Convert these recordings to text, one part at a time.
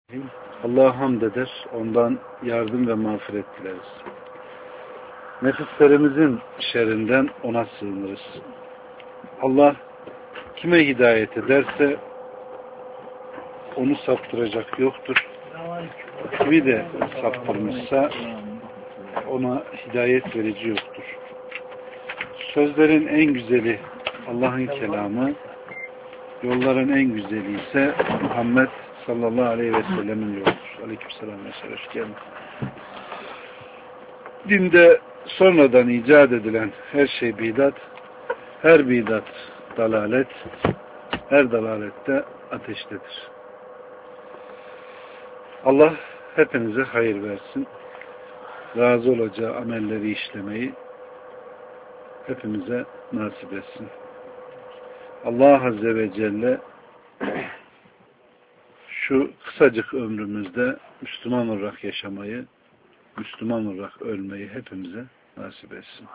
Allah'a hamd eder, ondan yardım ve mağfiret dileriz. Nefislerimizin şerrinden ona sığınırız. Allah kime hidayet ederse onu saptıracak yoktur. Kimi de saptırmışsa ona hidayet verici yoktur. Sözlerin en güzeli Allah'ın kelamı, yolların en güzeli ise Muhammed sallallahu aleyhi ve sellemin yoludur. Aleykümselam ve selam. Dinde sonradan icat edilen her şey bidat, her bidat dalalet, her dalalette ateştedir. Allah hepinize hayır versin. Razı olacağı amelleri işlemeyi hepimize nasip etsin. Allah Azze ve Celle şu kısacık ömrümüzde Müslüman olarak yaşamayı, Müslüman olarak ölmeyi hepimize nasip etsin.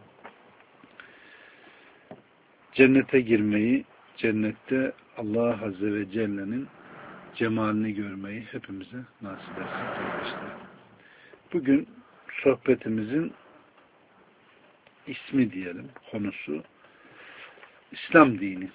Cennete girmeyi, cennette Allah Azze ve Celle'nin cemalini görmeyi hepimize nasip etsin kardeşler. Bugün sohbetimizin ismi diyelim, konusu İslam dini.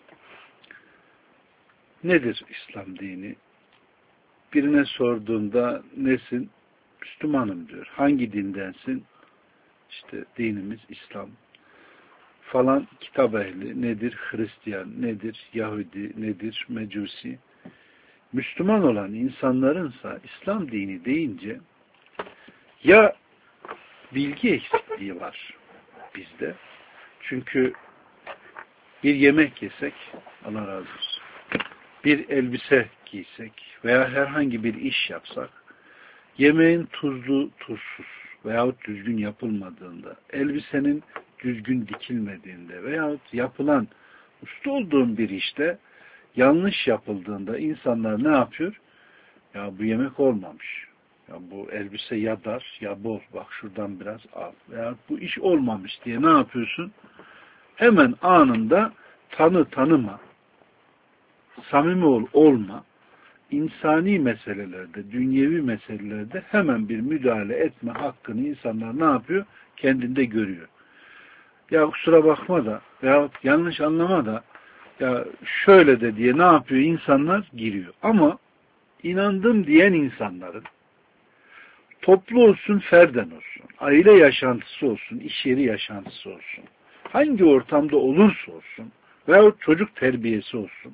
Nedir İslam dini? Birine sorduğunda nesin? Müslümanım diyor. Hangi dindensin? İşte dinimiz İslam. Falan kitap ehli nedir? Hristiyan nedir? Yahudi nedir? Mecusi. Müslüman olan insanlarınsa İslam dini deyince ya bilgi eksikliği var bizde. Çünkü bir yemek yesek, Allah razı olsun, bir elbise giysek veya herhangi bir iş yapsak, yemeğin tuzlu, tuzsuz veyahut düzgün yapılmadığında, elbisenin düzgün dikilmediğinde veyahut yapılan, usta olduğum bir işte yanlış yapıldığında insanlar ne yapıyor? Ya bu yemek olmamış. Ya bu elbise ya dar ya bol. Bak şuradan biraz al. Veya bu iş olmamış diye ne yapıyorsun? Hemen anında tanıma, samimi olma, insani meselelerde, dünyevi meselelerde hemen bir müdahale etme hakkını insanlar ne yapıyor? Kendinde görüyor. Ya kusura bakma da veyahut yanlış anlama da ya şöyle de diye ne yapıyor? İnsanlar giriyor. Ama inandım diyen insanların toplu olsun, ferden olsun, aile yaşantısı olsun, iş yeri yaşantısı olsun, hangi ortamda olursa olsun veyahut çocuk terbiyesi olsun,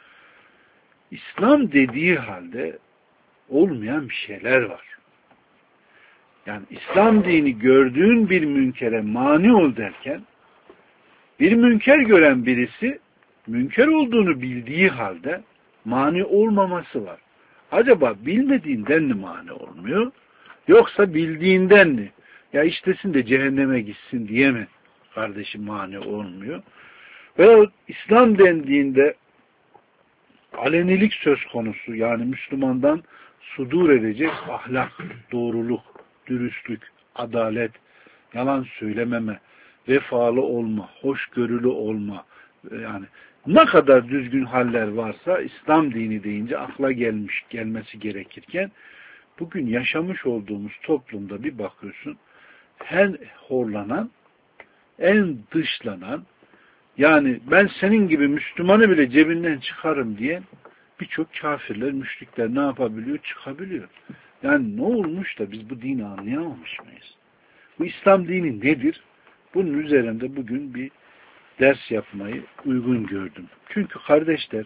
İslam dediği halde olmayan bir şeyler var. Yani İslam dini gördüğün bir münkere mani ol derken, bir münker gören birisi, münker olduğunu bildiği halde mani olmaması var. Acaba bilmediğinden mi mani olmuyor? Yoksa bildiğinden mi? Ya iştesin de cehenneme gitsin diye mi kardeşim mani olmuyor? Veyahut İslam dendiğinde alenilik söz konusu, yani Müslümandan sudur edecek ahlak, doğruluk, dürüstlük, adalet, yalan söylememe, vefalı olma, hoşgörülü olma, yani ne kadar düzgün haller varsa İslam dini deyince akla gelmesi gerekirken bugün yaşamış olduğumuz toplumda bir bakıyorsun, her horlanan, en dışlanan, yani ben senin gibi Müslümanı bile cebinden çıkarım diye birçok kafirler, müşrikler ne yapabiliyor? Çıkabiliyor. Yani ne olmuş da biz bu dini anlayamamış mıyız? Bu İslam dini nedir? Bunun üzerinde bugün bir ders yapmayı uygun gördüm. Çünkü kardeşler,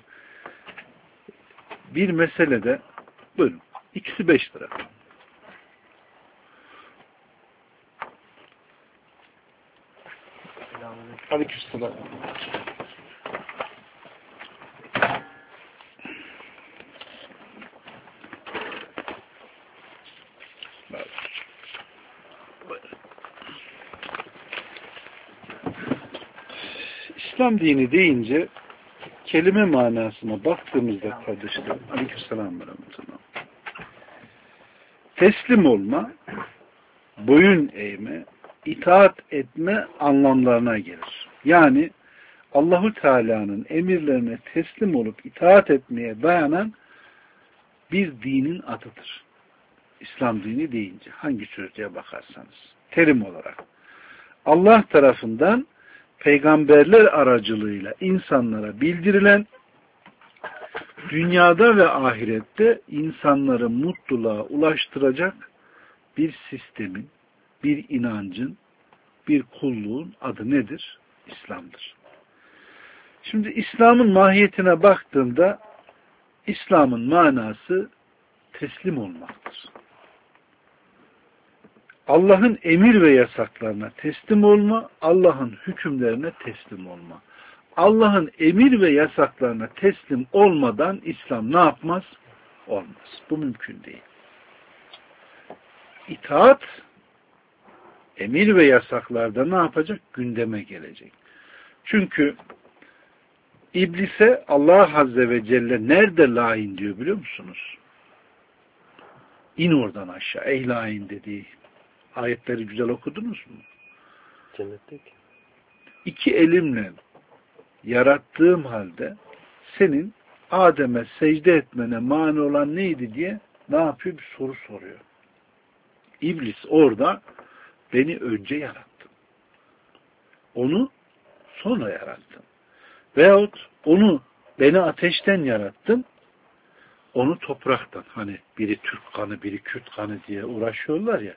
bir meselede, buyurun, ikisi 5 lira. Aleykümselam. İslam dini deyince kelime manasına baktığımızda kardeşlerim, aleykümselam ve rahmetullah, teslim olma, boyun eğme, itaat etme anlamlarına gelir. Yani Allahu Teala'nın emirlerine teslim olup itaat etmeye dayanan bir dinin adıdır. İslam dini deyince hangi sözlüğe bakarsanız terim olarak Allah tarafından peygamberler aracılığıyla insanlara bildirilen, dünyada ve ahirette insanları mutluluğa ulaştıracak bir sistemin, bir inancın, bir kulluğun adı nedir? İslam'dır. Şimdi İslam'ın mahiyetine baktığımda İslam'ın manası teslim olmaktır. Allah'ın emir ve yasaklarına teslim olma, Allah'ın hükümlerine teslim olma. Allah'ın emir ve yasaklarına teslim olmadan İslam ne yapmaz? Olmaz. Bu mümkün değil. İtaat, emir ve yasaklarda ne yapacak? Gündeme gelecek. Çünkü İblise Allah Azze ve Celle nerede lain diyor biliyor musunuz? İn oradan aşağı. Ey lain dediği ayetleri güzel okudunuz mu? Cennetteki. İki elimle yarattığım halde senin Adem'e secde etmene mani olan neydi diye ne yapıyor? Bir soru soruyor. İblis orada beni önce yarattın. Onu sonra yarattın. Veyahut onu beni ateşten yarattın. Onu topraktan. Hani biri Türk kanı, biri Kürt kanı diye uğraşıyorlar ya.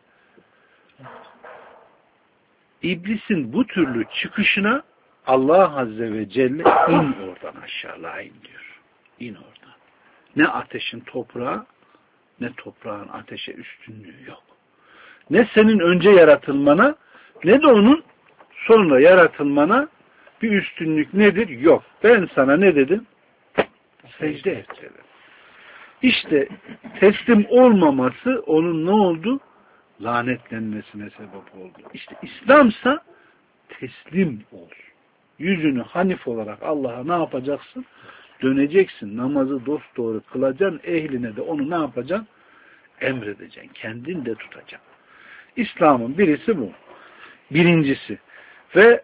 İblisin bu türlü çıkışına Allah Azze ve Celle in oradan aşağı in diyor. İn oradan. Ne ateşin toprağa ne toprağın ateşe üstünlüğü yok. Ne senin önce yaratılmana ne de onun sonra yaratılmana bir üstünlük nedir? Yok. Ben sana ne dedim? Secde et dedim. İşte teslim olmaması onun ne oldu? Lanetlenmesine sebep oldu. İşte İslam'sa teslim ol. Yüzünü hanif olarak Allah'a ne yapacaksın? Döneceksin. Namazı dosdoğru kılacaksın. Ehline de onu ne yapacaksın? Emredeceksin. Kendin de tutacaksın. İslam'ın birisi bu. Birincisi. Ve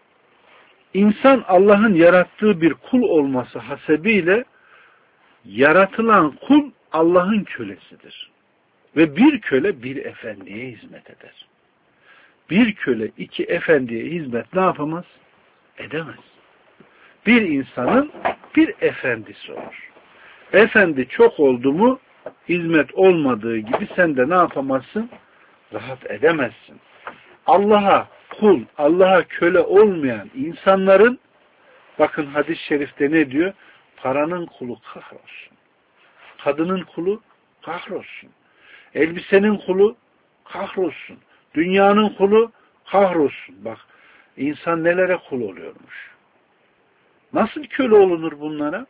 insan Allah'ın yarattığı bir kul olması hasebiyle yaratılan kul Allah'ın kölesidir. Ve bir köle bir efendiye hizmet eder. Bir köle iki efendiye hizmet ne yapamaz? Edemez. Bir insanın bir efendisi olur. Efendi çok oldu mu hizmet olmadığı gibi sen de ne yapamazsın? Rahat edemezsin. Allah'a kul, Allah'a köle olmayan insanların bakın hadis-i şerifte ne diyor? Paranın kulu kahrolsun. Kadının kulu kahrolsun. Elbisenin kulu kahrolsun. Dünyanın kulu kahrolsun. Bak insan nelere kul oluyormuş. Nasıl köle olunur bunlara?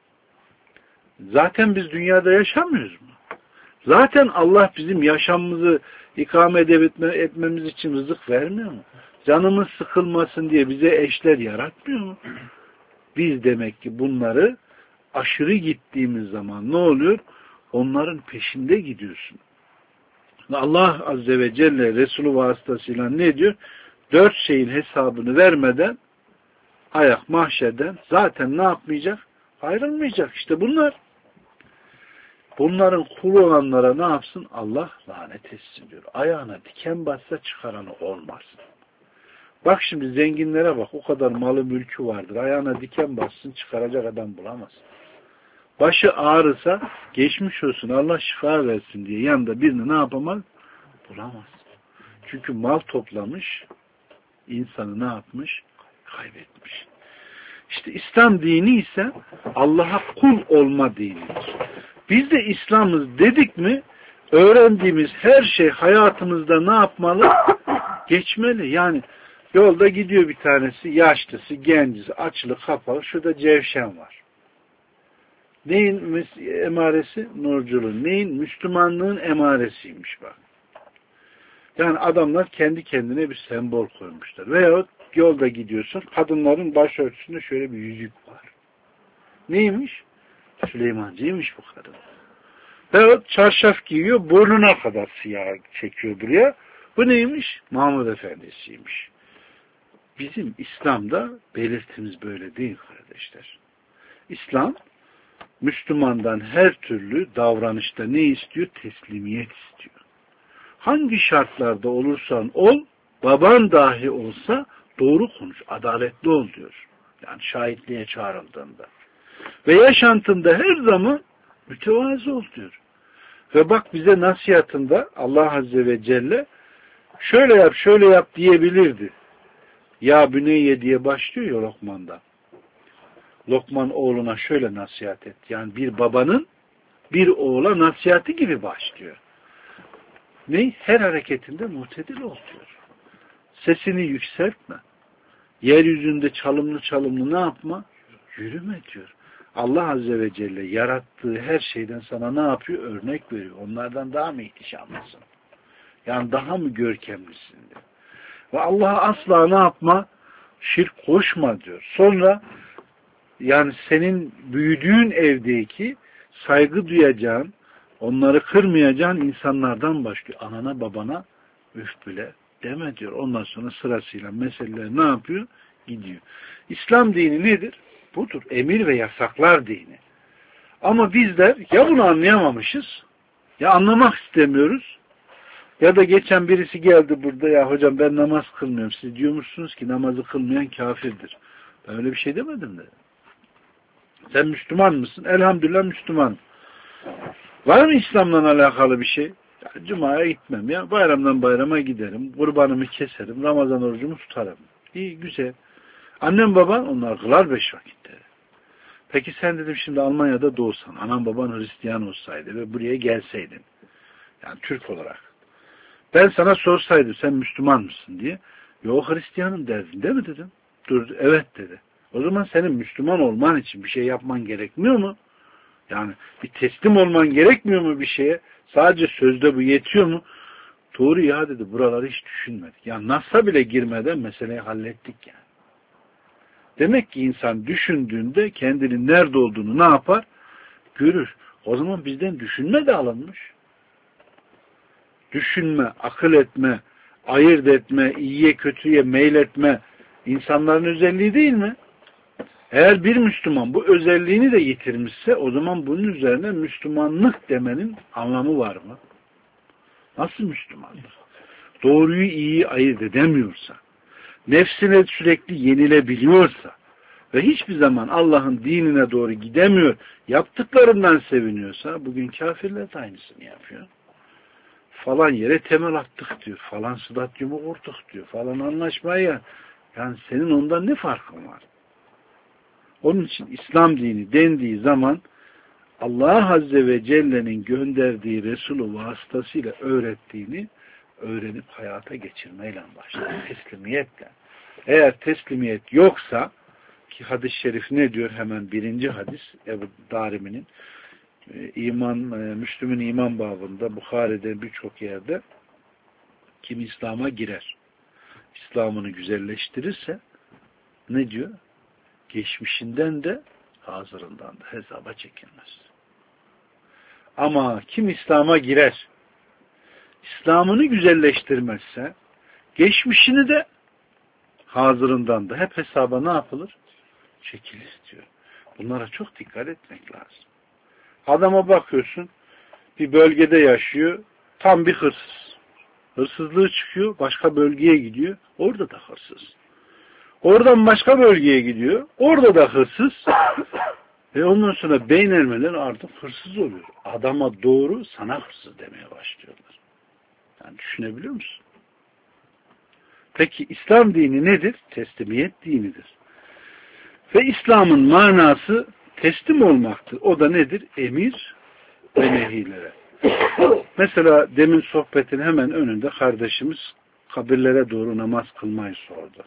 Zaten biz dünyada yaşamıyoruz mu? Zaten Allah bizim yaşamımızı ikame etmemiz için rızık vermiyor mu? Canımız sıkılmasın diye bize eşler yaratmıyor mu? Biz demek ki bunları aşırı gittiğimiz zaman ne oluyor? Onların peşinde gidiyorsun. Allah Azze ve Celle Resulü vasıtasıyla ne diyor? 4 şeyin hesabını vermeden ayak mahşerden zaten ne yapmayacak? Ayrılmayacak. İşte bunlar. Bunların kulu olanlara ne yapsın? Allah lanet etsin diyor. Ayağına diken bassa çıkaranı olmasın. Bak şimdi zenginlere bak. O kadar malı mülkü vardır. Ayağına diken bassın çıkaracak adam bulamaz. Başı ağrısa geçmiş olsun Allah şifa versin diye yanında birini ne yapamaz? Bulamaz. Çünkü mal toplamış, insanı ne yapmış? Kaybetmiş. İşte İslam dini ise Allah'a kul olma dinidir. Biz de İslam'ız dedik mi öğrendiğimiz her şey hayatımızda ne yapmalı? Geçmeli. Yani yolda gidiyor bir tanesi yaşlısı, gencisi, açlı, kapalı. Şurada cevşen var. Neyin emaresi? Nurculuğun. Neyin? Müslümanlığın emaresiymiş bak. Yani adamlar kendi kendine bir sembol koymuşlar. Veyahut yolda gidiyorsun, kadınların başörtüsünde şöyle bir yüzük var. Neymiş? Süleymancıymış bu kadın. Veyahut çarşaf giyiyor, burnuna kadar siyah çekiyor buraya. Bu neymiş? Mahmud Efendisi'ymiş. Bizim İslam'da belirtimiz böyle değil kardeşler. İslam Müslümandan her türlü davranışta ne istiyor? Teslimiyet istiyor. Hangi şartlarda olursan ol, baban dahi olsa doğru konuş, adaletli ol diyor. Yani şahitliğe çağrıldığında. Ve yaşantında her zaman mütevazı ol diyor. Ve bak bize nasihatında Allah Azze ve Celle şöyle yap, şöyle yap diyebilirdi. Ya Büneyye diye başlıyor ya Lokman'da. Lokman oğluna şöyle nasihat et. Yani bir babanın bir oğula nasihati gibi başlıyor. Ne? Her hareketinde muhtedil ol diyor. Sesini yükseltme. Yeryüzünde çalımlı çalımlı ne yapma? Yürüme diyor. Allah Azze ve Celle yarattığı her şeyden sana ne yapıyor? Örnek veriyor. Onlardan daha mı ihtişamlısın? Yani daha mı görkemlisin diyor. Ve Allah'a asla ne yapma? Şirk koşma diyor. Sonra yani senin büyüdüğün evdeki saygı duyacağın, onları kırmayacağın insanlardan başlıyor. Anana babana üf bile deme diyor. Ondan sonra sırasıyla meseleler ne yapıyor? Gidiyor. İslam dini nedir? Budur. Emir ve yasaklar dini. Ama bizler ya bunu anlayamamışız, ya anlamak istemiyoruz, ya da geçen birisi geldi burada, ya hocam ben namaz kılmıyorum. Siz diyormuşsunuz ki namazı kılmayan kafirdir. Ben öyle bir şey demedim de. Sen Müslüman mısın? Elhamdülillah Müslüman. Var mı İslam'la alakalı bir şey? Ya, Cuma'ya gitmem ya. Bayramdan bayrama giderim. Kurbanımı keserim. Ramazan orucumu tutarım. İyi, güzel. Annem baban onlar kılar 5 vakitte. Peki sen dedim şimdi Almanya'da doğsan, anan baban Hristiyan olsaydı ve buraya gelseydin, yani Türk olarak, ben sana sorsaydım sen Müslüman mısın diye, yok Hristiyanım derdin değil mi dedim. Dur, evet dedi. O zaman senin Müslüman olman için bir şey yapman gerekmiyor mu? Yani bir teslim olman gerekmiyor mu bir şeye? Sadece sözde bu yetiyor mu? Doğru ya dedi, buraları hiç düşünmedik. Yani Nas'a bile girmeden meseleyi hallettik yani. Demek ki insan düşündüğünde kendinin nerede olduğunu ne yapar? Görür. O zaman bizden düşünme de alınmış. Düşünme, akıl etme, ayırt etme, iyiye kötüye meyletme insanların özelliği değil mi? Eğer bir Müslüman bu özelliğini de yitirmişse o zaman bunun üzerine Müslümanlık demenin anlamı var mı? Nasıl Müslümanlık? Doğruyu iyiyi ayırt edemiyorsa, nefsine sürekli yenilebiliyorsa ve hiçbir zaman Allah'ın dinine doğru gidemiyor, yaptıklarından seviniyorsa, bugün kafirler de aynısını yapıyor. Falan yere temel attık diyor, falan stadyumu kurduk diyor, falan anlaşmaya. Yani senin ondan ne farkın var? Onun için İslam dini dendiği zaman Allah Azze ve Celle'nin gönderdiği Resulü vasıtasıyla öğrettiğini öğrenip hayata geçirmeyle başlar. Teslimiyetle. Eğer teslimiyet yoksa, ki hadis-i şerif ne diyor? Hemen birinci hadis Ebu Darimi'nin Müslüm'ün iman babında, Bukhari'de birçok yerde kim İslam'a girer, İslam'ını güzelleştirirse ne diyor? Geçmişinden de hazırından da hesaba çekilmez. Ama kim İslam'a girer, İslam'ını güzelleştirmezse geçmişini de hazırından da hep hesaba ne yapılır? Çekilir diyor. Bunlara çok dikkat etmek lazım. Adama bakıyorsun, bir bölgede yaşıyor, tam bir hırsız. Hırsızlığı çıkıyor, başka bölgeye gidiyor, orada da hırsız. Oradan başka bölgeye gidiyor, orada da hırsız. Ve ondan sonra beynelmeler artık hırsız oluyor. Adama doğru, sana hırsız demeye başlıyorlar. Yani düşünebiliyor musun? Peki İslam dini nedir? Teslimiyet dinidir. Ve İslam'ın manası teslim olmaktır. O da nedir? Emir ve nehilere. Mesela demin sohbetin hemen önünde kardeşimiz kabirlere doğru namaz kılmayı sordu.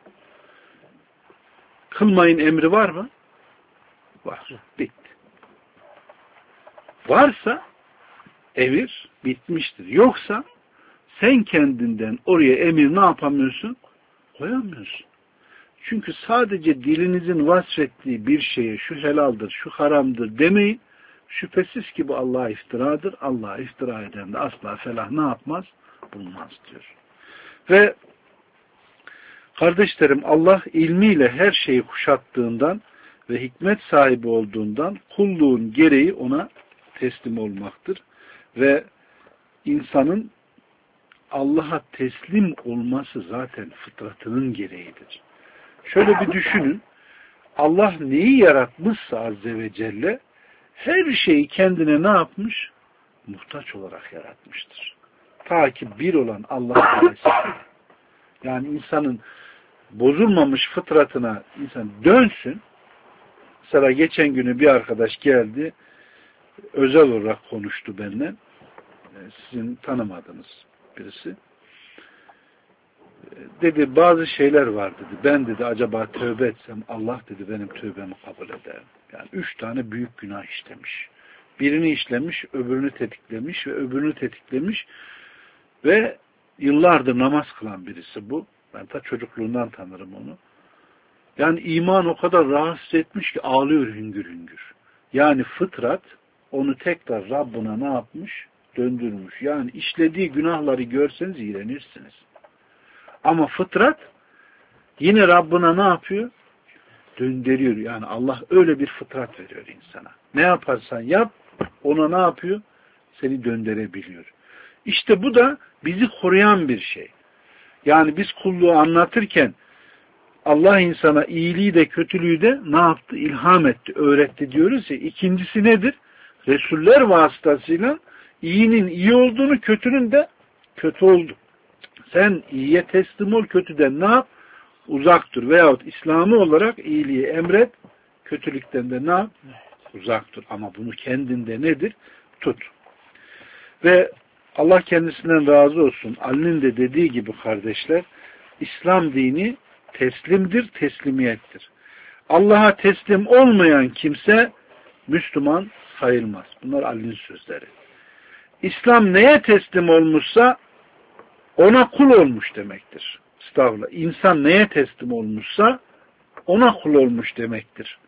Kılmayın emri var mı? Var. Bitti. Varsa emir bitmiştir. Yoksa sen kendinden oraya emir ne yapamıyorsun? Koyamıyorsun. Çünkü sadece dilinizin vasfettiği bir şeye şu helaldir, şu haramdır demeyin. Şüphesiz ki bu Allah'a iftiradır. Allah'a iftira eden de asla felah ne yapmaz? Bulmaz diyor. Ve kardeşlerim Allah ilmiyle her şeyi kuşattığından ve hikmet sahibi olduğundan kulluğun gereği ona teslim olmaktır. Ve insanın Allah'a teslim olması zaten fıtratının gereğidir. Şöyle bir düşünün. Allah neyi yaratmışsa Azze ve Celle her şeyi kendine ne yapmış? Muhtaç olarak yaratmıştır. Ta ki bir olan Allah ailesi. Yani insanın bozulmamış fıtratına insan dönsün. Mesela geçen günü bir arkadaş geldi, özel olarak konuştu benimle. Sizin tanımadığınız birisi. Dedi bazı şeyler var dedi. Ben dedi acaba tövbe etsem Allah dedi benim tövbemi kabul eder. Yani 3 tane büyük günah işlemiş. Birini işlemiş, öbürünü tetiklemiş ve öbürünü tetiklemiş ve yıllardır namaz kılan birisi bu. Ben ta çocukluğundan tanırım onu. Yani iman o kadar rahatsız etmiş ki ağlıyor hüngür hüngür. Yani fıtrat onu tekrar Rabbına ne yapmış? Döndürmüş. Yani işlediği günahları görseniz iğrenirsiniz. Ama fıtrat yine Rabbına ne yapıyor? Döndürüyor. Yani Allah öyle bir fıtrat veriyor insana. Ne yaparsan yap, ona ne yapıyor? Seni döndürebiliyor. İşte bu da bizi koruyan bir şey. Yani biz kulluğu anlatırken Allah insana iyiliği de kötülüğü de ne yaptı? İlham etti, öğretti diyoruz ya. İkincisi nedir? Resuller vasıtasıyla iyinin iyi olduğunu, kötünün de kötü oldu. Sen iyiye teslim ol, kötüden ne yap? Uzak dur. Veyahut İslam'ı olarak iyiliği emret, kötülükten de ne yap? Uzak dur. Ama bunu kendinde nedir? Tut. Ve Allah kendisinden razı olsun. Ali'nin de dediği gibi kardeşler, İslam dini teslimdir, teslimiyettir. Allah'a teslim olmayan kimse Müslüman sayılmaz. Bunlar Ali'nin sözleri. İslam neye teslim olmuşsa ona kul olmuş demektir. Estağfurullah. İnsan neye teslim olmuşsa ona kul olmuş demektir.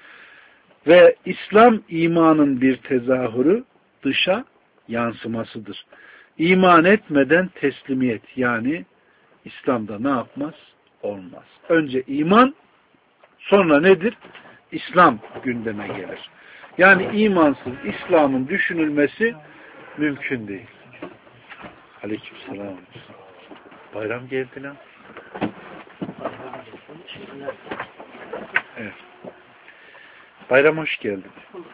Ve İslam imanın bir tezahürü, dışa yansımasıdır. İman etmeden teslimiyet yani İslam'da ne yapmaz? Olmaz. Önce iman, sonra nedir? İslam gündeme gelir. Yani imansız İslam'ın düşünülmesi mümkün değil. Aleykümselam. Bayram geldi lan. Evet. Bayram hoş geldin.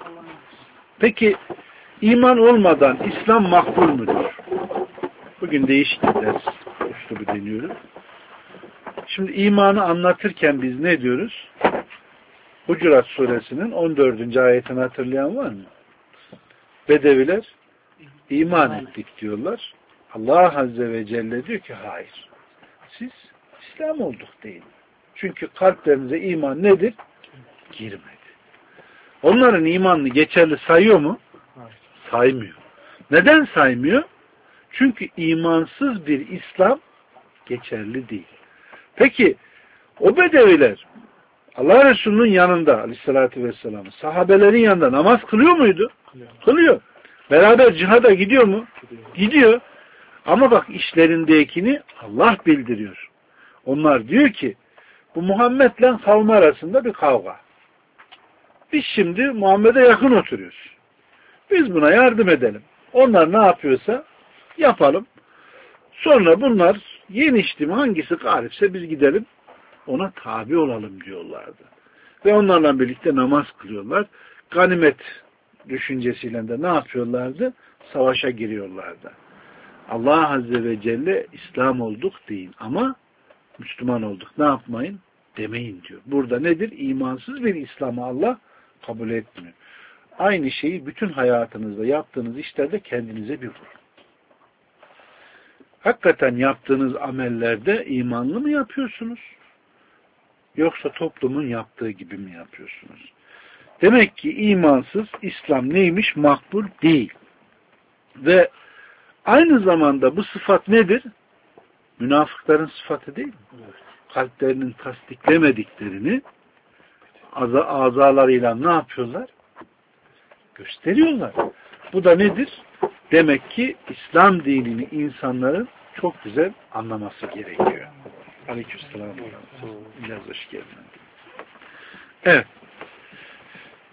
Peki iman olmadan İslam makbul mudur? Bugün değişik bir ders üslubu deniyoruz. Şimdi imanı anlatırken biz ne diyoruz? Hucurat suresinin 14. ayetini hatırlayan var mı? Bedeviler iman ettik diyorlar. Allah Azze ve Celle diyor ki hayır. Siz İslam olduk deyin. Çünkü kalplerinize iman nedir? Girmedi. Onların imanını geçerli sayıyor mu? Saymıyor. Neden saymıyor? Çünkü imansız bir İslam geçerli değil. Peki o bedeviler Allah Resulü'nün yanında aleyhissalatü vesselam sahabelerin yanında namaz kılıyor muydu? Kılıyor. Beraber cihada gidiyor mu? Gidiyor. Ama bak işlerindekini Allah bildiriyor. Onlar diyor ki bu Muhammed'le kavmi arasında bir kavga. Biz şimdi Muhammed'e yakın oturuyoruz. Biz buna yardım edelim. Onlar ne yapıyorsa yapalım. Sonra bunlar yenişti mi hangisi galipse biz gidelim ona tabi olalım diyorlardı. Ve onlarla birlikte namaz kılıyorlar. Ganimet düşüncesiyle de ne yapıyorlardı? Savaşa giriyorlardı. Allah Azze ve Celle İslam olduk deyin ama Müslüman olduk ne yapmayın? Demeyin diyor. Burada nedir? İmansız bir İslam'ı Allah kabul etmiyor. Aynı şeyi bütün hayatınızda yaptığınız işlerde kendinize bir vurun. Hakikaten yaptığınız amellerde imanlı mı yapıyorsunuz? Yoksa toplumun yaptığı gibi mi yapıyorsunuz? Demek ki imansız İslam neymiş? Makbul değil. Ve aynı zamanda bu sıfat nedir? Münafıkların sıfatı değil mi? Evet. Kalplerinin tasdiklemediklerini azalarıyla ne yapıyorlar? Gösteriyorlar. Bu da nedir? Demek ki İslam dinini insanların çok güzel anlaması gerekiyor. Aleykümselam. Biraz hoş geldin. Evet.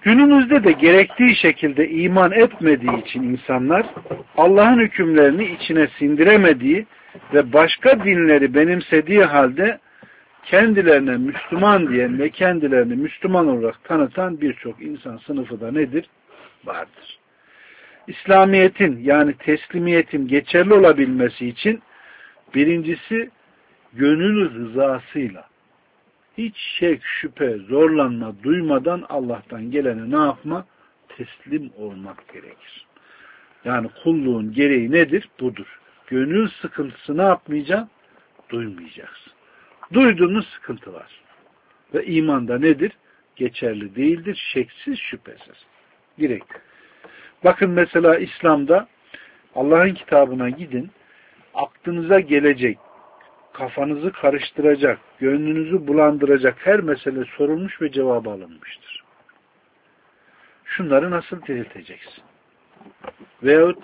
Günümüzde de gerektiği şekilde iman etmediği için insanlar Allah'ın hükümlerini içine sindiremediği ve başka dinleri benimsediği halde kendilerine Müslüman diyen ve kendilerini Müslüman olarak tanıtan birçok insan sınıfı da nedir? Vardır. İslamiyet'in yani teslimiyetin geçerli olabilmesi için birincisi gönül rızasıyla hiç şek, şüphe, zorlanma duymadan Allah'tan gelene ne yapma? Teslim olmak gerekir. Yani kulluğun gereği nedir? Budur. Gönül sıkıntısı ne yapmayacaksın? Duymayacaksın. Duyduğunuz sıkıntı var. Ve imanda nedir? Geçerli değildir. Şeksiz, şüphesiz. Direkt. Bakın mesela İslam'da Allah'ın kitabına gidin. Aklınıza gelecek, kafanızı karıştıracak, gönlünüzü bulandıracak her mesele sorulmuş ve cevabı alınmıştır. Şunları nasıl dirilteceksin? Veyahut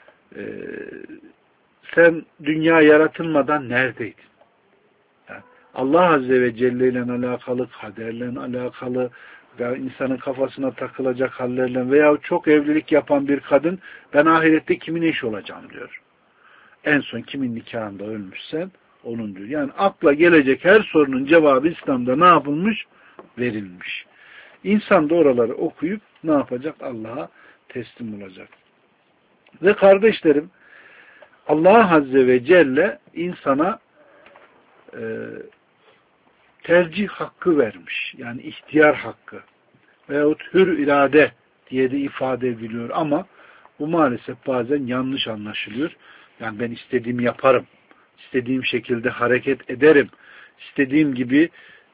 sen dünya yaratılmadan neredeydin? Yani Allah Azze ve Celle ile alakalı, kaderle alakalı veya insanın kafasına takılacak hallerle veya çok evlilik yapan bir kadın ben ahirette kimin eşi olacağım diyor. En son kimin nikahında ölmüşsen onun diyor. Yani akla gelecek her sorunun cevabı İslam'da ne yapılmış? Verilmiş. İnsan da oraları okuyup ne yapacak? Allah'a teslim olacak. Ve kardeşlerim Allah Azze ve Celle insana tercih hakkı vermiş. Yani ihtiyar hakkı. Veyahut hür irade diye de ifade ediliyor ama bu maalesef bazen yanlış anlaşılıyor. Yani ben istediğimi yaparım. İstediğim şekilde hareket ederim. İstediğim gibi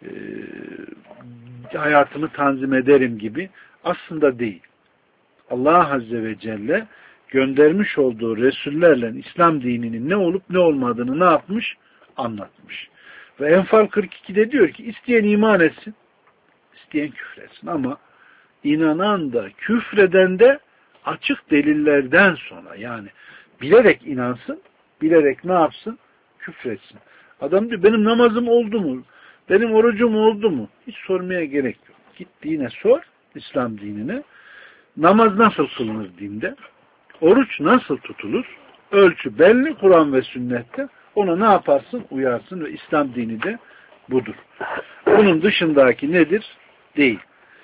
hayatımı tanzim ederim gibi. Aslında değil. Allah Azze ve Celle göndermiş olduğu Resullerle İslam dininin ne olup ne olmadığını ne yapmış? Anlatmış. Ve Enfal 42'de diyor ki isteyen iman etsin, isteyen küfretsin. Ama inanan da küfreden de açık delillerden sonra yani bilerek inansın, bilerek ne yapsın? Küfretsin. Adam diyor benim namazım oldu mu? Benim orucum oldu mu? Hiç sormaya gerek yok. Git dine sor, İslam dinine. Namaz nasıl kılınır dinde? Oruç nasıl tutulur? Ölçü belli Kur'an ve sünnette. Ona ne yaparsın? Uyarsın ve İslam dini de budur. Bunun dışındaki nedir? Değil.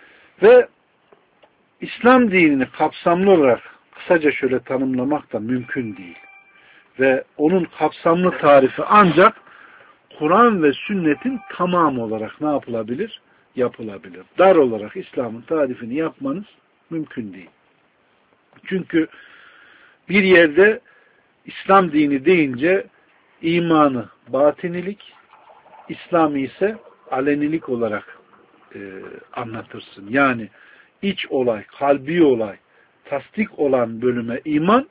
Ve İslam dinini kapsamlı olarak kısaca şöyle tanımlamak da mümkün değil. Ve onun kapsamlı tarifi ancak Kur'an ve sünnetin tamamı olarak ne yapılabilir? Yapılabilir. Dar olarak İslam'ın tarifini yapmanız mümkün değil. Çünkü bir yerde İslam dini deyince imanı batinilik, İslam'ı ise alenilik olarak anlatırsın. Yani iç olay, kalbi olay, tasdik olan bölüme iman,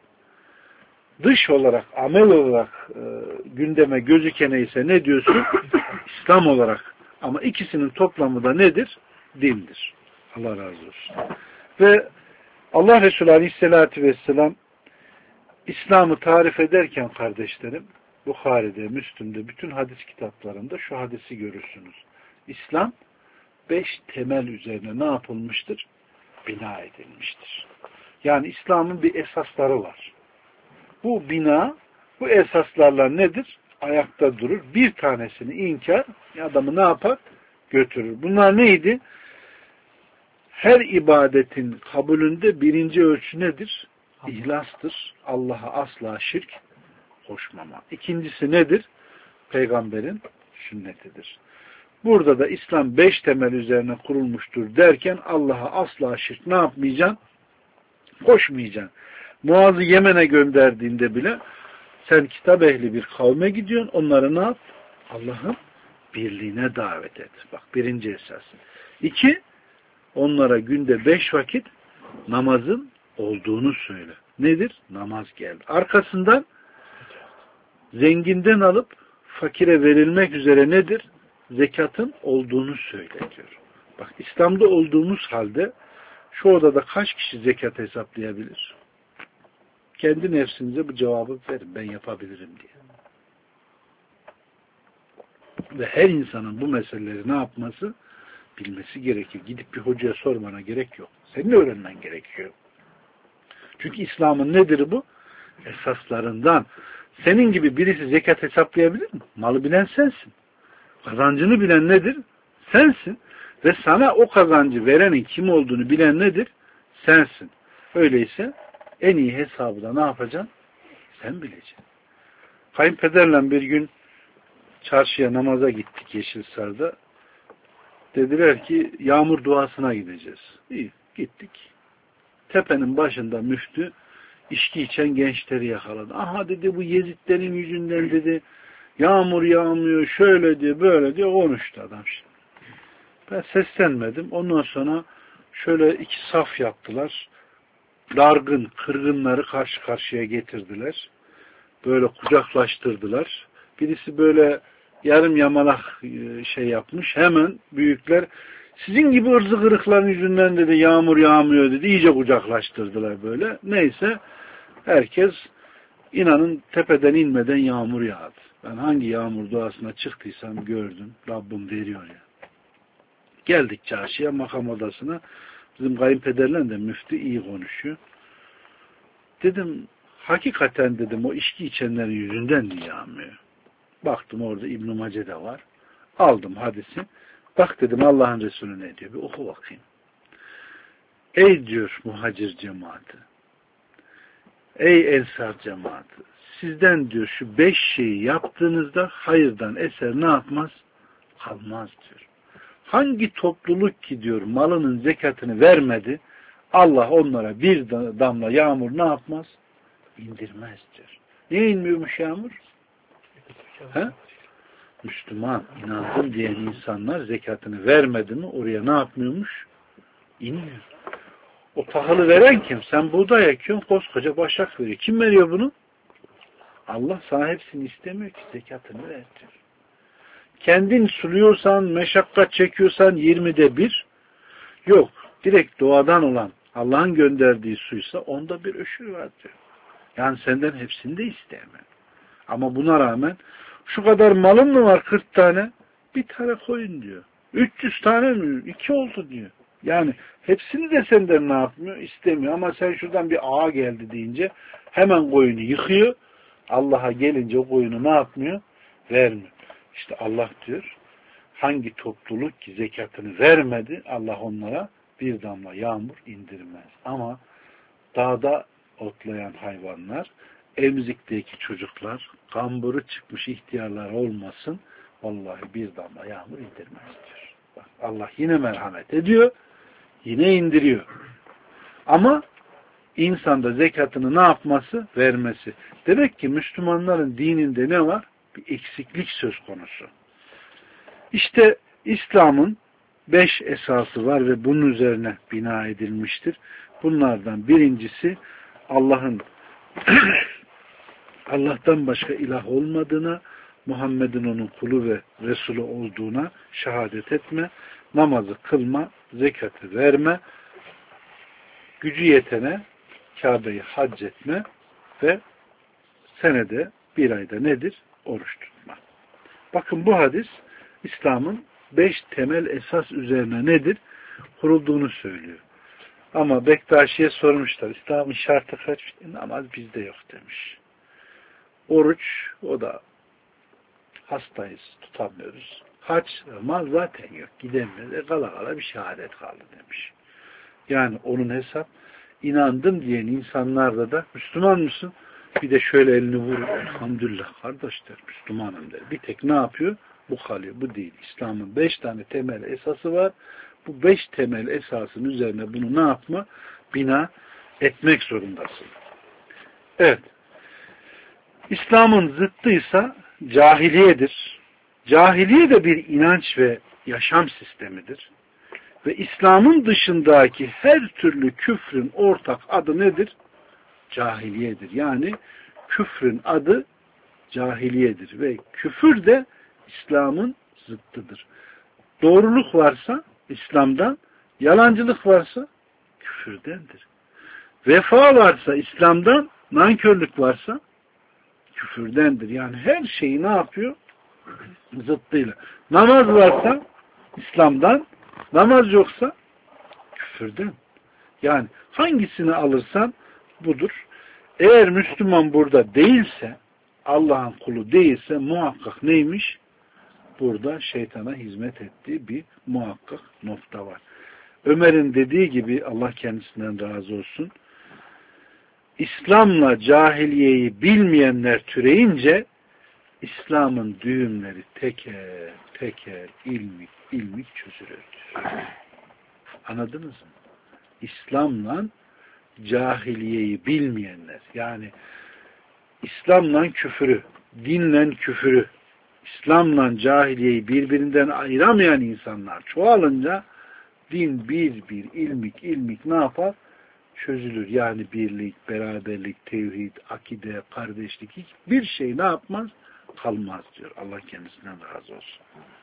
dış olarak, amel olarak gündeme gözükene ise ne diyorsun? İslam olarak. Ama ikisinin toplamı da nedir? Dindir. Allah razı olsun. Ve Allah Resulü Aleyhisselatü Vesselam İslam'ı tarif ederken kardeşlerim, Bukhari'de, Müslüm'de, bütün hadis kitaplarında şu hadisi görürsünüz. İslam 5 temel üzerine ne yapılmıştır? Bina edilmiştir. Yani İslam'ın bir esasları var. Bu bina, bu esaslarla nedir? Ayakta durur. Bir tanesini inkar, adamı ne yapar? Götürür. Bunlar neydi? Her ibadetin kabulünde birinci ölçü nedir? İhlastır. Allah'a asla şirk koşmama. İkincisi nedir? Peygamberin sünnetidir. Burada da İslam 5 temel üzerine kurulmuştur derken Allah'a asla şirk ne yapmayacaksın? Koşmayacaksın. Muaz'ı Yemen'e gönderdiğinde bile sen kitap ehli bir kavme gidiyorsun. Onları ne yap? Allah'ın birliğine davet et. Bak birinci esas. 2, onlara günde 5 vakit namazın olduğunu söyle. Nedir? Namaz geldi. Arkasından zenginden alıp fakire verilmek üzere nedir? Zekatın olduğunu söyle diyor. Bak İslam'da olduğumuz halde şu odada kaç kişi zekat hesaplayabilir? Kendi nefsinize bu cevabı verin. Ben yapabilirim diye. Ve her insanın bu meseleleri ne yapması? Bilmesi gerekir. Gidip bir hocaya sormana gerek yok. Senin öğrenmen gerekiyor. Çünkü İslam'ın nedir bu? Esaslarından. Senin gibi birisi zekat hesaplayabilir mi? Malı bilen sensin. Kazancını bilen nedir? Sensin. Ve sana o kazancı verenin kim olduğunu bilen nedir? Sensin. Öyleyse en iyi hesabı da ne yapacaksın? Sen bileceksin. Kayınpederle bir gün çarşıya namaza gittik Yeşilsar'da. Dediler ki yağmur duasına gideceğiz. İyi gittik. Tepenin başında müftü içki içen gençleri yakaladı. Aha dedi bu Yezidlerin yüzünden dedi yağmur yağmıyor şöyle diye böyle diye konuştu adam şimdi. Ben seslenmedim. Ondan sonra şöyle iki saf yaptılar. Dargın, kırgınları karşı karşıya getirdiler. Böyle kucaklaştırdılar. Birisi böyle yarım yamalak şey yapmış. Hemen büyükler sizin gibi ırzı kırıkların yüzünden dedi yağmur yağmıyor dedi. İyice kucaklaştırdılar böyle. Neyse herkes inanın tepeden inmeden yağmur yağdı. Ben hangi yağmur duasına çıktıysam gördüm. Rabbim veriyor ya. Geldik çarşıya, makam odasına. Bizim kayınpederle de müftü iyi konuşuyor. Dedim hakikaten dedim o içki içenlerin yüzünden mi yağmıyor? Baktım orada İbn-i Mace'de var. Aldım hadisi. Bak dedim Allah'ın Resulü ne diyor? Bir oku bakayım. Ey diyor muhacir cemaati. Ey ensar cemaati. Sizden diyor şu 5 şeyi yaptığınızda hayırdan eser ne yapmaz? Kalmaz diyor. Hangi topluluk ki diyor malının zekatını vermedi, Allah onlara bir damla yağmur ne yapmaz? İndirmez diyor. Niye inmiyormuş yağmur? He? Müslüman, inandım diyen insanlar zekatını vermedi mi oraya ne yapmıyormuş? İnmiyor. O tahılı veren kim? Sen buğday ekiyorsun, koskoca başak veriyor. Kim veriyor bunu? Allah sana hepsini istemiyor ki zekatını ver diyor. Kendin suluyorsan, meşakkat çekiyorsan 20'de 1. Yok. Direkt doğadan olan Allah'ın gönderdiği suysa onda bir öşür var diyor. Yani senden hepsini de isteyemem. Ama buna rağmen şu kadar malın mı var 40 tane? Bir tane koyun diyor. 300 tane mi? 2 oldu diyor. Yani hepsini de senden ne yapmıyor? İstemiyor. Ama sen şuradan bir ağa geldi deyince hemen koyunu yıkıyor. Allah'a gelince o koyunu ne yapmıyor? Vermiyor. İşte Allah diyor hangi topluluk ki zekatını vermedi Allah onlara bir damla yağmur indirmez. Ama dağda otlayan hayvanlar, emzikteki çocuklar, kamburu çıkmış ihtiyarlar olmasın vallahi bir damla yağmur indirmez diyor. Bak, Allah yine merhamet ediyor, yine indiriyor. Ama insanda zekatını ne yapması? Vermesi. Demek ki Müslümanların dininde ne var? Bir eksiklik söz konusu. İşte İslam'ın 5 esası var ve bunun üzerine bina edilmiştir. Bunlardan birincisi Allah'tan başka ilah olmadığına, Muhammed'in onun kulu ve Resulü olduğuna şehadet etme, namazı kılma, zekatı verme, gücü yetene Kabe'yi hac etme ve senede bir ayda nedir? Oruç tutma. Bakın bu hadis İslam'ın 5 temel esas üzerine nedir? Kurulduğunu söylüyor. Ama Bektaşi'ye sormuşlar. İslam'ın şartı kaç? Namaz bizde yok demiş. Oruç, o da hastayız, tutamıyoruz. Hac, mal zaten yok, gidemiyoruz. Kala kala bir şehadet kaldı demiş. Yani onun hesap, inandım diyen insanlarda da Müslüman mısın? Bir de şöyle elini vurur. Elhamdülillah kardeşler, Müslümanım der. Bir tek ne yapıyor? Bu kalıyor, bu değil. İslam'ın 5 tane temel esası var. Bu 5 temel esasın üzerine bunu ne yapma? Bina etmek zorundasın. Evet. İslam'ın zıttıysa cahiliyedir. Cahiliye de bir inanç ve yaşam sistemidir. Ve İslam'ın dışındaki her türlü küfrün ortak adı nedir? Cahiliyedir. Yani küfrün adı cahiliyedir. Ve küfür de İslam'ın zıttıdır. Doğruluk varsa İslam'dan, yalancılık varsa küfürdendir. Vefa varsa İslam'dan, nankörlük varsa küfürdendir. Yani her şeyi ne yapıyor? Zıttıyla. Namaz varsa İslam'dan, namaz yoksa küfürden. Yani hangisini alırsan budur. Eğer Müslüman burada değilse, Allah'ın kulu değilse muhakkak neymiş? Burada şeytana hizmet ettiği bir muhakkak nokta var. Ömer'in dediği gibi, Allah kendisinden razı olsun, İslam'la cahiliyeyi bilmeyenler türeyince İslam'ın düğümleri teker teker ilmik ilmik çözülür. Anladınız mı? İslam'la cahiliyeyi bilmeyenler, yani İslam'la küfürü, dinle küfürü, İslam'la cahiliyeyi birbirinden ayıramayan insanlar çoğalınca din bir ilmik ilmik ne yapar? Çözülür. Yani birlik, beraberlik, tevhid, akide, kardeşlik hiçbir şey ne yapmaz? Kalmaz diyor. Allah kendisinden razı olsun.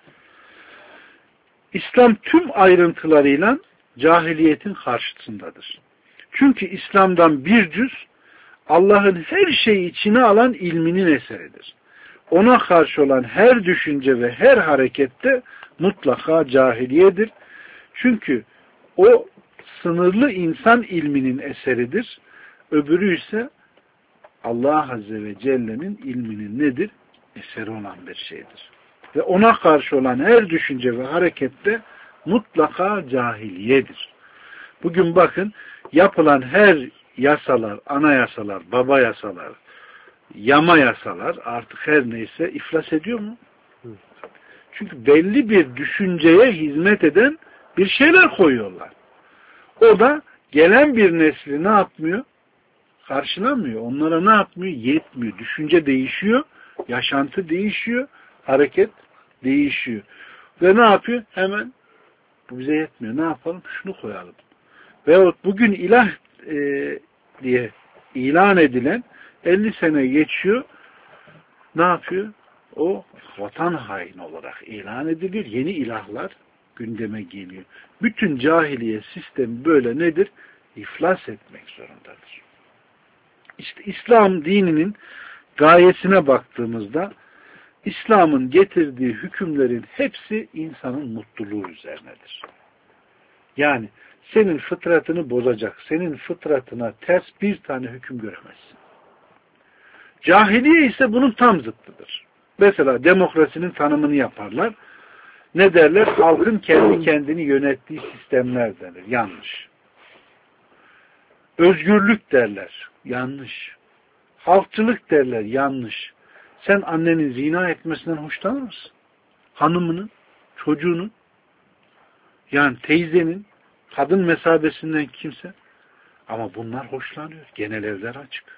İslam tüm ayrıntılarıyla cahiliyetin karşısındadır. Çünkü İslam'dan bir cüz Allah'ın her şeyi içine alan ilminin eseridir. Ona karşı olan her düşünce ve her harekette mutlaka cahiliyedir. Çünkü o sınırlı insan ilminin eseridir. Öbürü ise Allah Azze ve Celle'nin ilminin nedir? Eseri olan bir şeydir. Ve ona karşı olan her düşünce ve harekette mutlaka cahiliyedir. Bugün bakın yapılan her yasalar, anayasalar, baba yasalar, yama yasalar artık her neyse iflas ediyor mu? Çünkü belli bir düşünceye hizmet eden bir şeyler koyuyorlar. O da gelen bir nesli ne yapmıyor? Karşılamıyor. Onlara ne yapmıyor? Yetmiyor. Düşünce değişiyor, yaşantı değişiyor, hareket değişiyor. Ve ne yapıyor? Hemen bu bize yetmiyor. Ne yapalım? Şunu koyalım. Veyahut bugün ilah diye ilan edilen 50 sene geçiyor. Ne yapıyor? O vatan haini olarak ilan edilir. Yeni ilahlar gündeme geliyor. Bütün cahiliye sistemi böyle nedir? İflas etmek zorundadır. İşte İslam dininin gayesine baktığımızda İslam'ın getirdiği hükümlerin hepsi insanın mutluluğu üzerinedir. Yani senin fıtratını bozacak, senin fıtratına ters bir tane hüküm göremezsin. Cahiliye ise bunun tam zıttıdır. Mesela demokrasinin tanımını yaparlar. Ne derler? Halkın kendi kendini yönettiği sistemler denir. Yanlış. Özgürlük derler. Yanlış. Halkçılık derler. Yanlış. Sen annenin zina etmesinden hoşlanır mısın? Hanımının, çocuğunun, yani teyzenin, kadın mesabesinden kimse. Ama bunlar hoşlanıyor. Genel evler açık.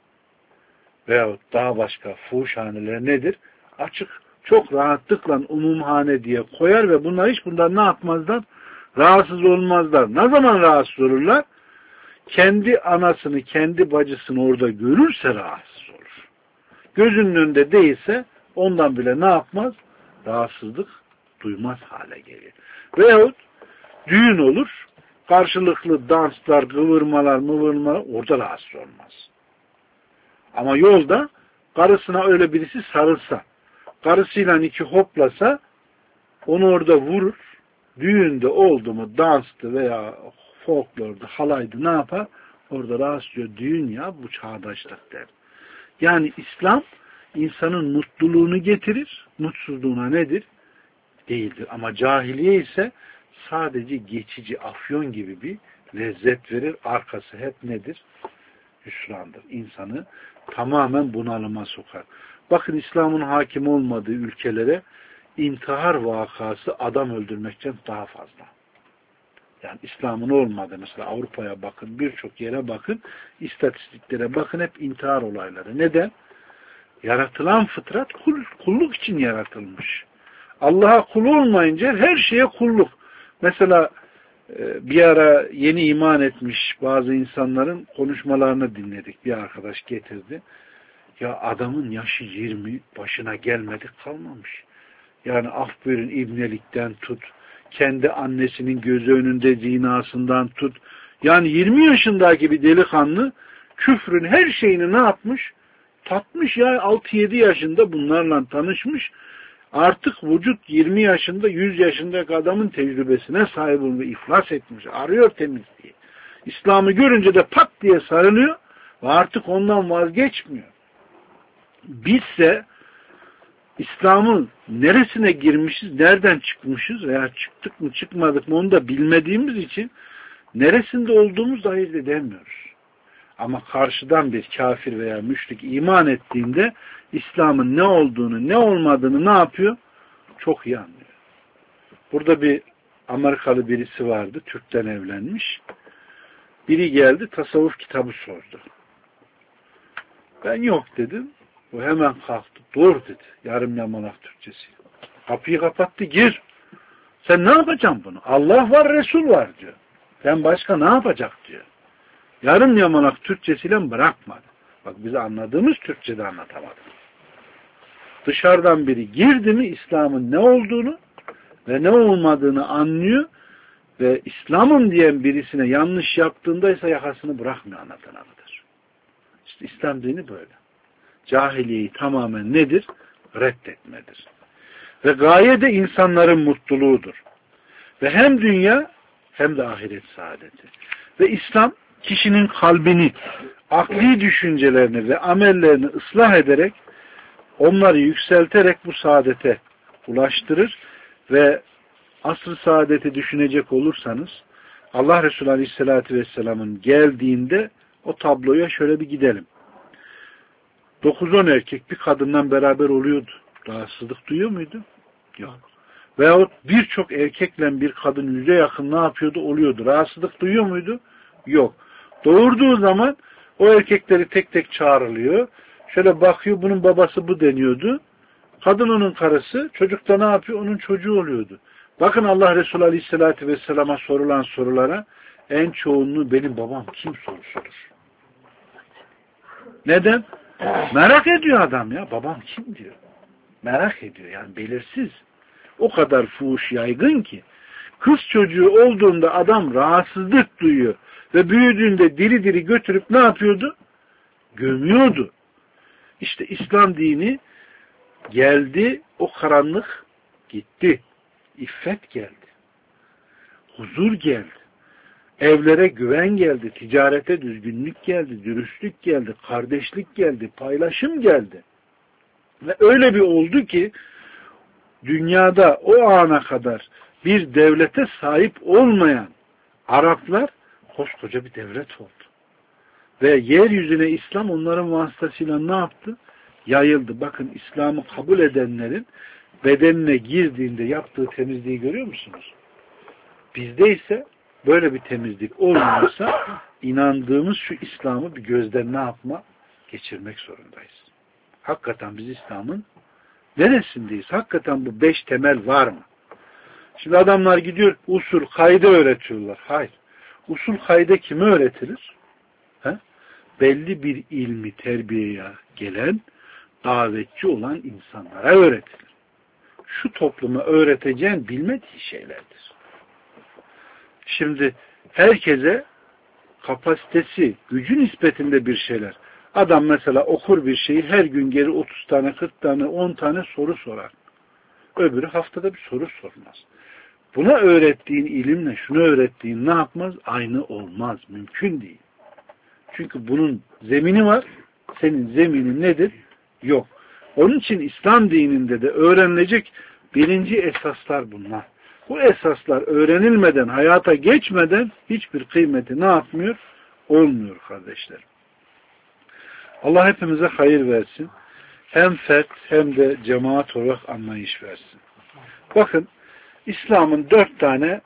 Veyahut daha başka fuhuşhaneler nedir? Açık. Çok rahatlıkla umumhane diye koyar ve bunlar hiç bundan ne yapmazlar? Rahatsız olmazlar. Ne zaman rahatsız olurlar? Kendi anasını, kendi bacısını orada görürse rahatsız olur. Gözünün önünde değilse ondan bile ne yapmaz? Rahatsızlık duymaz hale gelir. Veyahut düğün olur, karşılıklı danslar, kıvırmalar, mıvırmalar orada rahatsız olmaz. Ama yolda karısına öyle birisi sarılsa, karısıyla iki hoplasa, onu orada vurur, düğünde oldu mu danstı veya folklordu, halaydı ne yapar? Orada rahatsız ediyor. Düğün ya bu çağdaşlık der. Yani İslam insanın mutluluğunu getirir, mutsuzluğuna nedir? Değildir. Ama cahiliye ise sadece geçici afyon gibi bir lezzet verir. Arkası hep nedir? Hüsrandır. İnsanı tamamen bunalıma sokar. Bakın İslam'ın hakim olmadığı ülkelere intihar vakası adam öldürmekten daha fazla. Yani İslam'ın olmadığı mesela Avrupa'ya bakın, birçok yere bakın, istatistiklere bakın, hep intihar olayları. Neden? Yaratılan fıtrat kulluk için yaratılmış. Allah'a kul olmayınca her şeye kulluk. Mesela bir ara yeni iman etmiş bazı insanların konuşmalarını dinledik. Bir arkadaş getirdi. Ya adamın yaşı 20, başına gelmedik kalmamış. Yani af buyurun ibnelikten tut, kendi annesinin gözü önünde zinasından tut. Yani 20 yaşındaki bir delikanlı küfrün her şeyini ne yapmış? Tatmış ya, 6-7 yaşında bunlarla tanışmış. Artık vücut 20 yaşında, 100 yaşındaki adamın tecrübesine sahip olmuş, iflas etmiş, arıyor temizliği. İslam'ı görünce de pat diye sarılıyor ve artık ondan vazgeçmiyor. Bizse İslam'ın neresine girmişiz, nereden çıkmışız veya çıktık mı çıkmadık mı onu da bilmediğimiz için neresinde olduğumuzu ayırt edemiyoruz. Ama karşıdan bir kafir veya müşrik iman ettiğinde İslam'ın ne olduğunu, ne olmadığını ne yapıyor? Çok iyi anlıyor. Burada bir Amerikalı birisi vardı, Türk'ten evlenmiş. Biri geldi, tasavvuf kitabı sordu. Ben yok dedim. O hemen kalktı. Dur dedi. Yarım yamalak Türkçesi. Kapıyı kapattı. Gir. Sen ne yapacaksın bunu? Allah var, Resul var diyor. Ben başka ne yapacak diyor. Yarım yamalak Türkçesiyle bırakmadı. Bak bize anladığımız Türkçe'de anlatamadı. Dışarıdan biri girdi mi İslam'ın ne olduğunu ve ne olmadığını anlıyor ve İslam'ın diyen birisine yanlış yaptığında ise yakasını bırakmıyor anlatana kadar. İşte İslam dini böyle. Cahiliyeyi tamamen nedir? Reddetmedir. Ve gaye de insanların mutluluğudur. Ve hem dünya hem de ahiret saadeti. Ve İslam kişinin kalbini, akli düşüncelerini ve amellerini ıslah ederek onları yükselterek bu saadete ulaştırır ve asr-ı saadeti düşünecek olursanız Allah Resulü Aleyhisselatü Vesselam'ın geldiğinde o tabloya şöyle bir gidelim. 9-10 erkek bir kadından beraber oluyordu. Rahatsızlık duyuyor muydu? Yok. Veyahut birçok erkekle bir kadın yüze yakın ne yapıyordu? Oluyordu. Rahatsızlık duyuyor muydu? Yok. Doğurduğu zaman o erkekleri tek tek çağrılıyor. Şöyle bakıyor, bunun babası bu deniyordu. Kadın onun karısı, çocuk da ne yapıyor? Onun çocuğu oluyordu. Bakın Allah Resulü Aleyhisselatü Vesselam'a sorulan sorulara en çoğunluğu benim babam kim sorusudur. Neden? Merak ediyor adam ya. Babam kim diyor. Merak ediyor. Yani belirsiz. O kadar fuhuş yaygın ki kız çocuğu olduğunda adam rahatsızlık duyuyor ve büyüdüğünde diri diri götürüp ne yapıyordu? Gömüyordu. İşte İslam dini geldi, o karanlık gitti. İffet geldi. Huzur geldi. Evlere güven geldi. Ticarete düzgünlük geldi. Dürüstlük geldi. Kardeşlik geldi. Paylaşım geldi. Ve öyle bir oldu ki dünyada o ana kadar bir devlete sahip olmayan Araplar koskoca bir devlet oldu. Ve yeryüzüne İslam onların vasıtasıyla ne yaptı? Yayıldı. Bakın İslam'ı kabul edenlerin bedenine girdiğinde yaptığı temizliği görüyor musunuz? Bizde ise böyle bir temizlik olmuyorsa inandığımız şu İslam'ı bir gözden ne yapma? Geçirmek zorundayız. Hakikaten biz İslam'ın neresindeyiz? Hakikaten bu 5 temel var mı? Şimdi adamlar gidiyor usul, kaide öğretiyorlar. Hayır. Usul, kaide kime öğretilir? He? Belli bir ilmi terbiyeye gelen, davetçi olan insanlara öğretilir. Şu topluma öğreteceğin bilmediği şeylerdir. Şimdi herkese kapasitesi, gücü nispetinde bir şeyler. Adam mesela okur bir şeyi her gün geri 30 tane, 40 tane, 10 tane soru sorar. Öbürü haftada bir soru sormaz. Buna öğrettiğin ilimle şunu öğrettiğin ne yapmaz? Aynı olmaz. Mümkün değil. Çünkü bunun zemini var. Senin zeminin nedir? Yok. Onun için İslam dininde de öğrenilecek birinci esaslar bunlar. Bu esaslar öğrenilmeden, hayata geçmeden hiçbir kıymeti ne yapmıyor? Olmuyor kardeşler. Allah hepimize hayır versin. Hem fert hem de cemaat olarak anlayış versin. Bakın İslam'ın 4 tane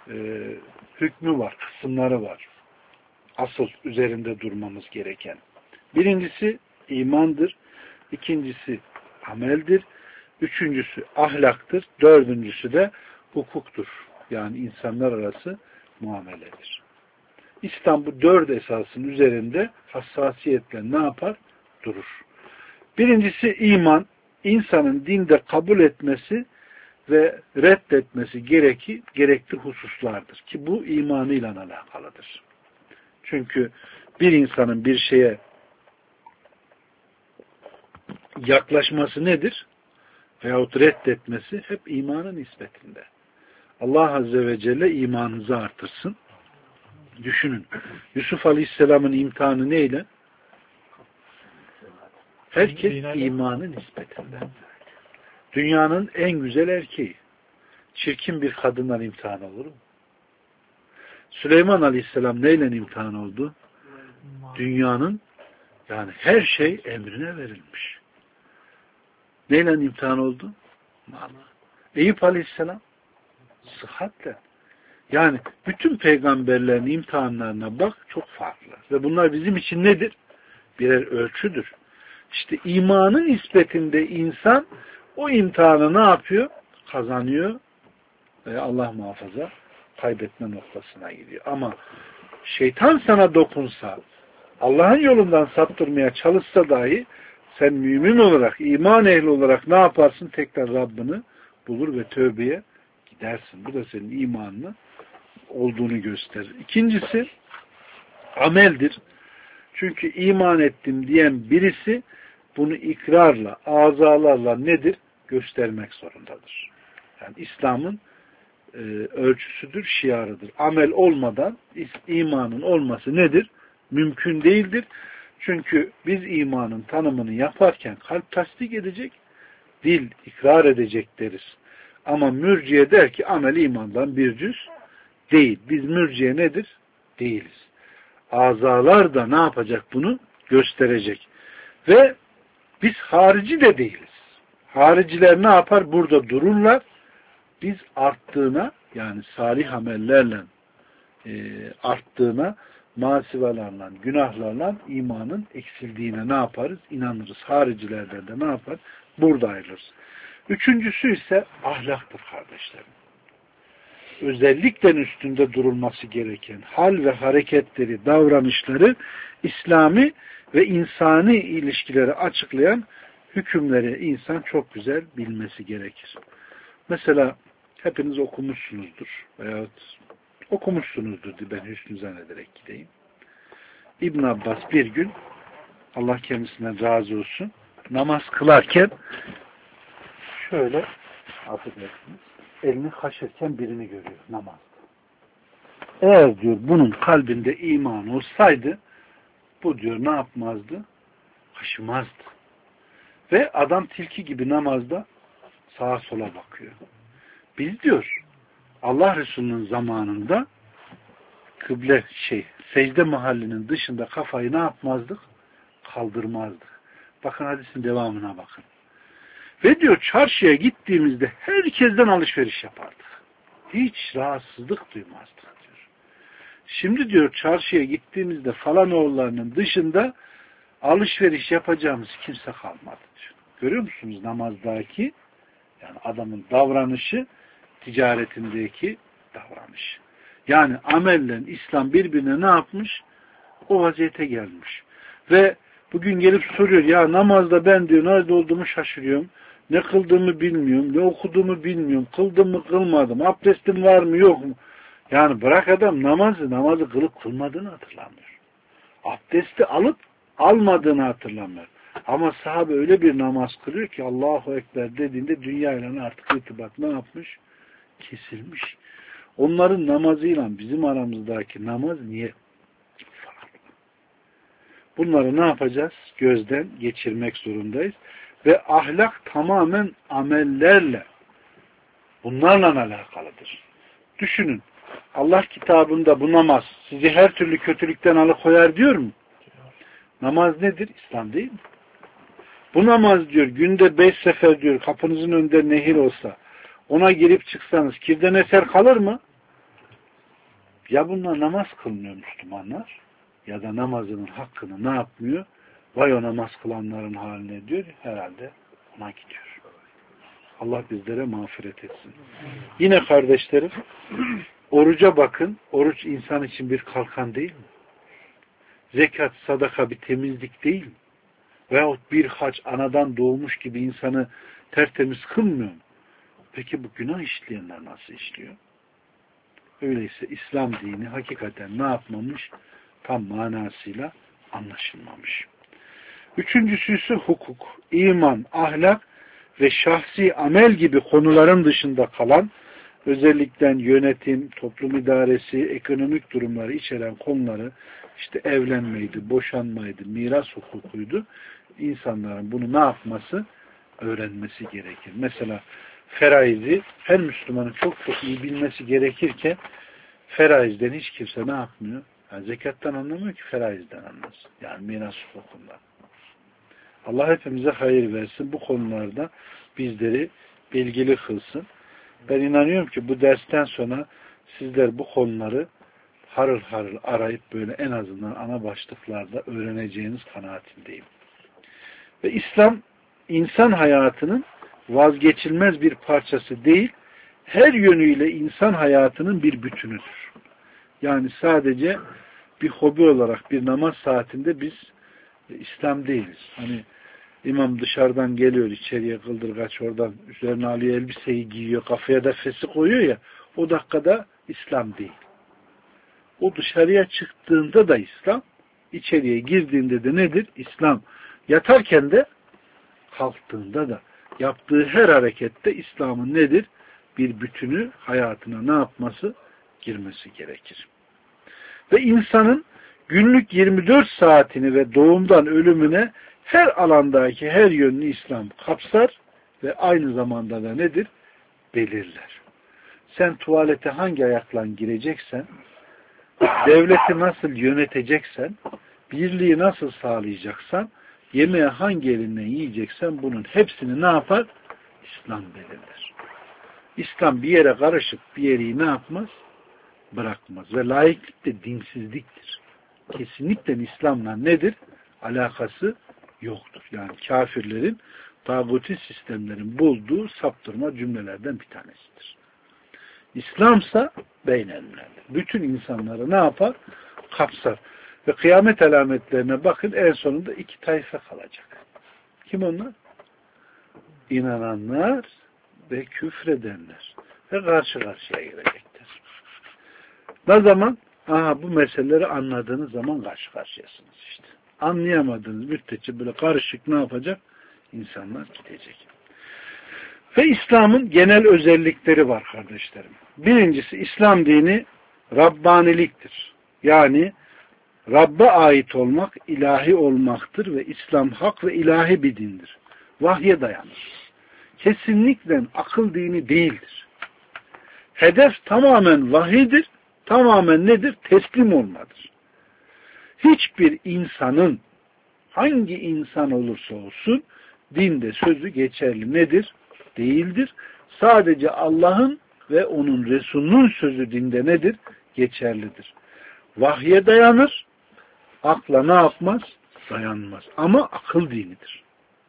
hükmü var, kısımları var. Asıl üzerinde durmamız gereken. Birincisi imandır. İkincisi ameldir. Üçüncüsü ahlaktır. Dördüncüsü de hukuktur. Yani insanlar arası muameledir. İslam bu 4 esasın üzerinde hassasiyetle ne yapar? Durur. Birincisi iman. İnsanın dinde kabul etmesi ve reddetmesi gerekli hususlardır. Ki bu imanıyla alakalıdır. Çünkü bir insanın bir şeye yaklaşması nedir? Veyahut reddetmesi hep imanın nispetinde. Allah Azze ve Celle imanınızı artırsın. Düşünün. Yusuf Aleyhisselam'ın imtihanı neyle? Herkes imanı nispetinden. Dünyanın en güzel erkeği. Çirkin bir kadından imtihan olur mu? Süleyman Aleyhisselam neyle imtihan oldu? Dünyanın yani her şey emrine verilmiş. Neyle imtihan oldu? Mala. Eyüp Aleyhisselam sıhhatle. Yani bütün peygamberlerin imtihanlarına bak çok farklı. Ve bunlar bizim için nedir? Birer ölçüdür. İşte imanın nispetinde insan o imtihanı ne yapıyor? Kazanıyor ve Allah muhafaza kaybetme noktasına gidiyor. Ama şeytan sana dokunsa, Allah'ın yolundan saptırmaya çalışsa dahi sen mümin olarak, iman ehli olarak ne yaparsın? Tekrar Rabbini bulur ve tövbeye gidersin. Bu da senin imanını olduğunu gösterir. İkincisi ameldir. Çünkü iman ettim diyen birisi bunu ikrarla, azalarla nedir? Göstermek zorundadır. Yani İslam'ın ölçüsüdür, şiarıdır. Amel olmadan imanın olması nedir? Mümkün değildir. Çünkü biz imanın tanımını yaparken kalp tasdik edecek, dil ikrar edecek deriz. Ama mürciye der ki amel imandan bir cüz değil. Biz mürciye nedir? Değiliz. Azalar da ne yapacak bunu? Gösterecek. Ve biz harici de değiliz. Hariciler ne yapar? Burada dururlar. Biz arttığına yani salih amellerle arttığına, masivalarla, günahlarla imanın eksildiğine ne yaparız? İnanırız. Haricilerden de ne yapar? Burada ayrılırız. Üçüncüsü ise ahlaktır kardeşlerim. Özellikle üstünde durulması gereken hal ve hareketleri, davranışları, İslami ve insani ilişkileri açıklayan hükümleri insan çok güzel bilmesi gerekir. Mesela hepiniz okumuşsunuzdur veyahut okumuşsunuzdur diye ben hüsnü zannederek gideyim. İbn Abbas bir gün Allah kendisinden razı olsun namaz kılarken şöyle affedersiniz elini kaşırken birini görüyor namazda. Eğer diyor bunun kalbinde iman olsaydı bu diyor ne yapmazdı? Kaşımazdı. Ve adam tilki gibi namazda sağa sola bakıyor. Biz diyor Allah Resulü'nün zamanında kıble secde mahallinin dışında kafayı ne yapmazdık? Kaldırmazdık. Bakın hadisin devamına bakın. Ve diyor çarşıya gittiğimizde herkesten alışveriş yapardık. Hiç rahatsızlık duymazdık diyor. Şimdi diyor çarşıya gittiğimizde falan oğullarının dışında alışveriş yapacağımız kimse kalmadı diyor. Görüyor musunuz namazdaki yani adamın davranışı ticaretindeki davranış. Yani amelle İslam birbirine ne yapmış? O vaziyete gelmiş. Ve bugün gelip soruyor ya namazda ben diyor nerede olduğumu şaşırıyorum. Ne kıldığımı bilmiyorum. Ne okuduğumu bilmiyorum. Kıldım mı kılmadım. Abdestim var mı yok mu? Yani bırak adam namazı kılıp kılmadığını hatırlamıyor. Abdesti alıp almadığını hatırlamıyor. Ama sahabe öyle bir namaz kılıyor ki Allahu Ekber dediğinde dünyayla artık irtibat ne yapmış? Kesilmiş. Onların namazıyla bizim aramızdaki namaz niye farklı? Bunları ne yapacağız? Gözden geçirmek zorundayız. Ve ahlak tamamen amellerle bunlarla alakalıdır. Düşünün. Allah kitabında bu namaz sizi her türlü kötülükten alıkoyar diyor mu? Namaz nedir? İslam değil mi? Bu namaz diyor günde 5 sefer diyor kapınızın önünde nehir olsa ona girip çıksanız kirden eser kalır mı? Ya bunlar namaz kılmıyor Müslümanlar ya da namazının hakkını ne yapmıyor? Vay o namaz kılanların haline diyor. Herhalde ona gidiyor. Allah bizlere mağfiret etsin. Yine kardeşlerim oruca bakın. Oruç insan için bir kalkan değil mi? Zekat, sadaka bir temizlik değil mi? Veyahut bir hac anadan doğmuş gibi insanı tertemiz kılmıyor mu? Peki bu günah işleyenler nasıl işliyor? Öyleyse İslam dini hakikaten ne yapmamış? Tam manasıyla anlaşılmamış. Üçüncüsü ise hukuk, iman, ahlak ve şahsi amel gibi konuların dışında kalan özellikle yönetim, toplum idaresi, ekonomik durumları içeren konuları, işte evlenmeydi, boşanmaydı, miras hukukuydu. İnsanların bunu ne yapması? Öğrenmesi gerekir. Mesela feraizi her Müslümanın çok çok iyi bilmesi gerekirken feraizden hiç kimse ne yapmıyor? Yani zekattan anlamıyor ki feraizden anlasın. Yani miras hukukundan. Allah hepimize hayır versin. Bu konularda bizleri bilgili kılsın. Ben inanıyorum ki bu dersten sonra sizler bu konuları harıl harıl arayıp böyle en azından ana başlıklarda öğreneceğiniz kanaatindeyim. Ve İslam insan hayatının vazgeçilmez bir parçası değil, her yönüyle insan hayatının bir bütünüdür. Yani sadece bir hobi olarak bir namaz saatinde biz İslam değiliz. Hani imam dışarıdan geliyor, içeriye kıldırgaç oradan üzerine alıyor, elbiseyi giyiyor, kafaya da fesi koyuyor ya, o dakikada İslam değil. O dışarıya çıktığında da İslam, içeriye girdiğinde de nedir? İslam. Yatarken de kalktığında da yaptığı her harekette İslam'ın nedir? Bir bütünü hayatına ne yapması? Girmesi gerekir. Ve insanın günlük 24 saatini ve doğumdan ölümüne her alandaki her yönünü İslam kapsar ve aynı zamanda da nedir? Belirler. Sen tuvalete hangi ayakla gireceksen, devleti nasıl yöneteceksen, birliği nasıl sağlayacaksan, yemeği hangi elinden yiyeceksen bunun hepsini ne yapar? İslam belirler. İslam bir yere karışıp bir yeri ne yapmaz? Bırakmaz. Ve laiklik de dinsizliktir. Kesinlikle İslam'la nedir? Alakası yoktur. Yani kafirlerin, tağuti sistemlerin bulduğu saptırma cümlelerden bir tanesidir. İslam'sa beynelmilerdir. Bütün insanları ne yapar? Kapsar. Ve kıyamet alametlerine bakın, en sonunda iki tayfa kalacak. Kim onlar? İnananlar ve küfredenler. Ve karşı karşıya gelecektir. Ne zaman? Aha, bu meseleleri anladığınız zaman karşı karşıyasınız işte. Anlayamadığınız müddetçe böyle karışık ne yapacak? İnsanlar gidecek. Ve İslam'ın genel özellikleri var kardeşlerim. Birincisi, İslam dini Rabbaniliktir. Yani Rabb'e ait olmak, ilahi olmaktır ve İslam hak ve ilahi bir dindir. Vahye dayanır. Kesinlikle akıl dini değildir. Hedef tamamen vahidir, tamamen nedir? Teslim olmadır. Hiçbir insanın, hangi insan olursa olsun, dinde sözü geçerli nedir? Değildir. Sadece Allah'ın ve onun Resulünün sözü dinde nedir? Geçerlidir. Vahye dayanır, akla ne yapmaz? Dayanmaz. Ama akıl dinidir.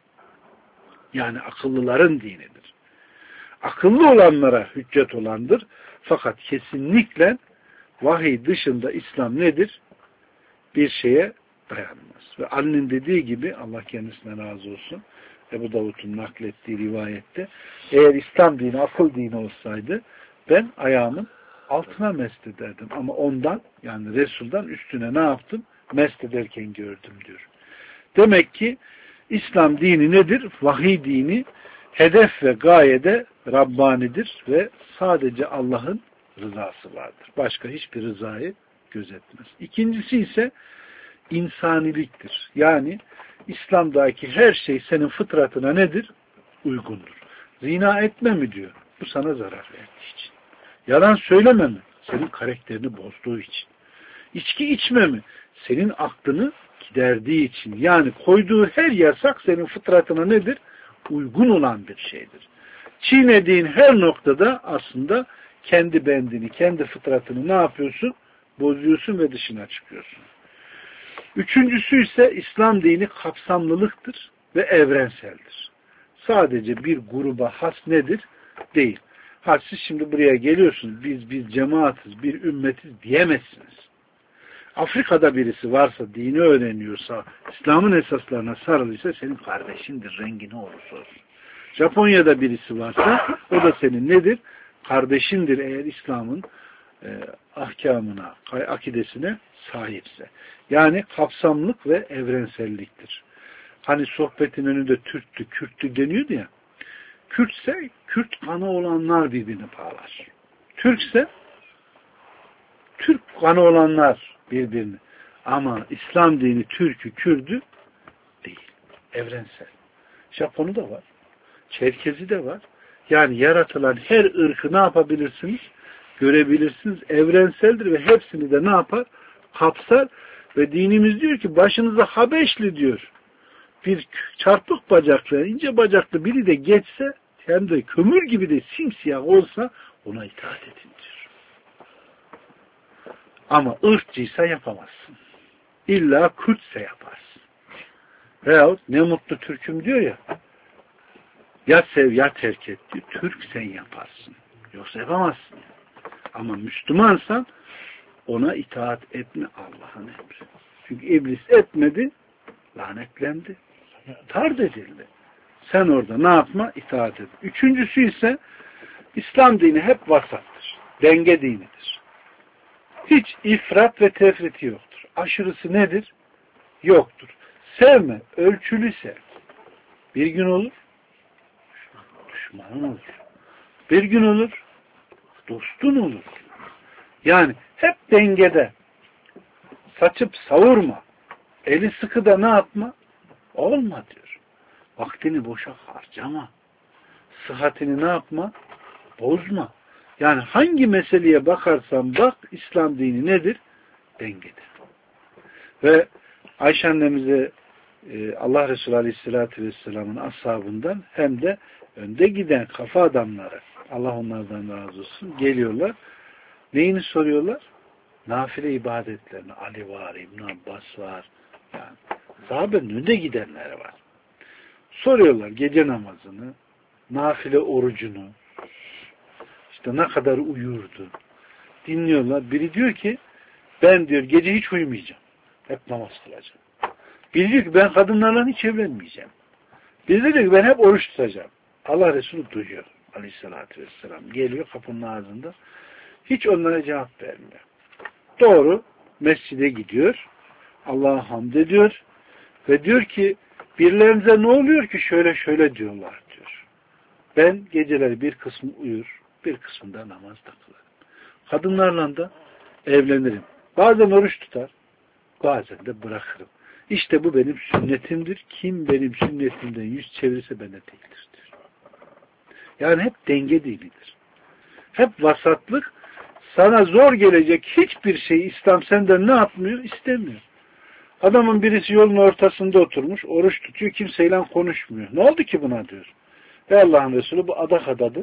Yani akıllıların dinidir. Akıllı olanlara hüccet olandır. Fakat kesinlikle vahiy dışında İslam nedir? Bir şeye dayanmaz. Ve Ali'nin dediği gibi, Allah kendisine razı olsun, Ebu Davud'un naklettiği rivayette, eğer İslam dini akıl dini olsaydı ben ayağımın altına mest ederdim. Ama ondan, yani Resul'dan üstüne ne yaptım? Mest ederken gördüm diyor. Demek ki İslam dini nedir? Vahiy dini, hedef ve gayede Rabbanidir ve sadece Allah'ın rızası vardır. Başka hiçbir rızayı gözetmez. İkincisi ise insaniliktir. Yani İslam'daki her şey senin fıtratına nedir? Uygundur. Zina etme mi diyor? Bu sana zarar verdiği için. Yalan söyleme mi? Senin karakterini bozduğu için. İçki içme mi? Senin aklını giderdiği için. Yani koyduğu her yasak senin fıtratına nedir? Uygun olan bir şeydir. Çiğnediğin her noktada aslında kendi bendini, kendi fıtratını ne yapıyorsun? Bozuyorsun ve dışına çıkıyorsun. Üçüncüsü ise İslam dini kapsamlılıktır ve evrenseldir. Sadece bir gruba has nedir? Değil. Ha, siz şimdi buraya geliyorsunuz, biz cemaatiz, bir ümmetiz diyemezsiniz. Afrika'da birisi varsa, dini öğreniyorsa, İslam'ın esaslarına sarılıysa senin kardeşindir, rengi ne olursa olsun. Japonya'da birisi varsa, o da senin nedir? Kardeşindir eğer İslam'ın ahkamına, akidesine sahipse. Yani kapsamlık ve evrenselliktir. Hani sohbetin önünde Türktü, Kürttü deniyordu ya. Kürtse, Kürt kanı olanlar birbirini bağlar. Türkse Türk kanı olanlar birbirini. Ama İslam dini Türk'ü, Kürd'ü değil. Evrensel. Japonu da var. Çerkezi de var. Yani yaratılan her ırkı ne yapabilirsiniz? Görebilirsiniz. Evrenseldir ve hepsini de ne yapar? Kapsar ve dinimiz diyor ki başınıza Habeşli diyor. Bir çarpık bacaklı, ince bacaklı biri de geçse hem de kömür gibi de simsiyah olsa ona itaat edin diyor. Ama ırkçıysa yapamazsın. İlla Kürtse yaparsın. Veyahut ne mutlu Türk'üm diyor ya, ya sev ya terk et diyor. Türk sen yaparsın. Yoksa yapamazsın. Ama Müslümansan ona itaat etme Allah'ın emri. Çünkü iblis etmedi, lanetlendi. Tard edildi. Sen orada ne yapma? İtaat et. Üçüncüsü ise İslam dini hep vasattır. Denge dinidir. Hiç ifrat ve tefriti yoktur. Aşırısı nedir? Yoktur. Sevme, ölçülü sev. Bir gün olur, düşmanın olur. Bir gün olur, dostun olur. Yani hep dengede. Saçıp savurma. Eli sıkı da ne yapma? Olma diyor. Vaktini boşa harcama. Sıhhatini ne yapma? Bozma. Yani hangi meseleye bakarsan bak, İslam dini nedir? Dengedir. Ve Ayşe annemize Allah Resulü Aleyhisselatü Vesselam'ın ashabından hem de önde giden kafa adamları, Allah onlardan razı olsun, geliyorlar. Neyini soruyorlar? Nafile ibadetlerini. Ali var, İbn Abbas var. Yani sahabenin önde gidenleri var. Soruyorlar gece namazını, nafile orucunu, işte ne kadar uyurdu. Dinliyorlar. Biri diyor ki ben diyor gece hiç uyumayacağım. Hep namaz kılacağım. Biri diyor ki ben kadınlarla hiç evlenmeyeceğim. Biri diyor ki ben hep oruç tutacağım. Allah Resulü duyuyor. Aleyhissalatü vesselam. Geliyor kapının ağzında. Hiç onlara cevap vermiyor. Doğru mescide gidiyor. Allah'a hamd ediyor. Ve diyor ki birilerinize ne oluyor ki şöyle şöyle diyorlar diyor. Ben geceleri bir kısmı uyur, bir kısmında namazda kılarım. Kadınlarla da evlenirim. Bazen oruç tutar, bazen de bırakırım. İşte bu benim sünnetimdir. Kim benim sünnetimden yüz çevirirse bende değildir diyor. Yani hep denge dinidir. Hep vasatlık. Sana zor gelecek hiçbir şey İslam senden ne yapmıyor? İstemiyor. Adamın birisi yolun ortasında oturmuş, oruç tutuyor, kimseyle konuşmuyor. Ne oldu ki buna diyor. Ve Allah'ın Resulü bu adak adadı.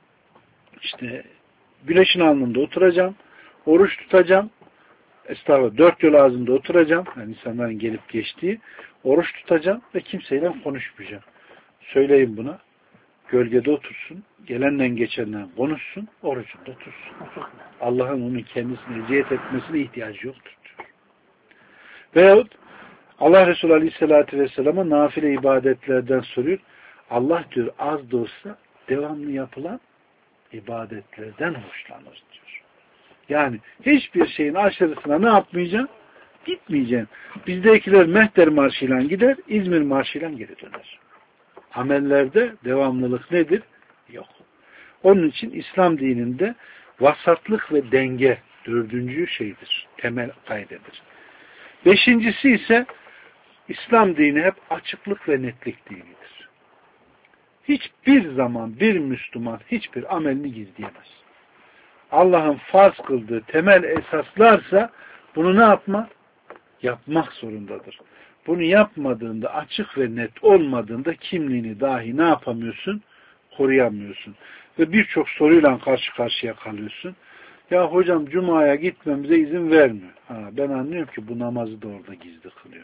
İşte güneşin alnında oturacağım, oruç tutacağım, estağfurullah, dört yol ağzında oturacağım, yani insanların gelip geçtiği, oruç tutacağım ve kimseyle konuşmayacağım. Söyleyin buna, gölgede otursun, gelenle geçenle konuşsun, orucunda tutsun. Allah'ın onun kendisine eziyet etmesine ihtiyacı yoktur diyor. Veyahut Allah Resulü Aleyhisselatü Vesselam'a nafile ibadetlerden soruyor. Allah diyor az da olsa devamlı yapılan ibadetlerden hoşlanır diyor. Yani hiçbir şeyin aşırısına ne yapmayacaksın? Gitmeyeceksin. Bizdekiler Mehter Marşı'yla gider, İzmir Marşı'yla geri döner. Amellerde devamlılık nedir? Yok. Onun için İslam dininde vasatlık ve denge dördüncü şeydir. Temel kaydedir. Beşincisi ise İslam dini hep açıklık ve netlik dinidir. Hiçbir zaman bir Müslüman hiçbir amelini gizleyemez. Allah'ın farz kıldığı temel esaslarsa bunu ne yapma? Yapmak zorundadır. Bunu yapmadığında, açık ve net olmadığında kimliğini dahi ne yapamıyorsun? Koruyamıyorsun. Ve birçok soruyla karşı karşıya kalıyorsun. Ya hocam Cuma'ya gitmemize izin vermiyor. Ben anlıyorum ki bu namazı da orada gizli kılıyor.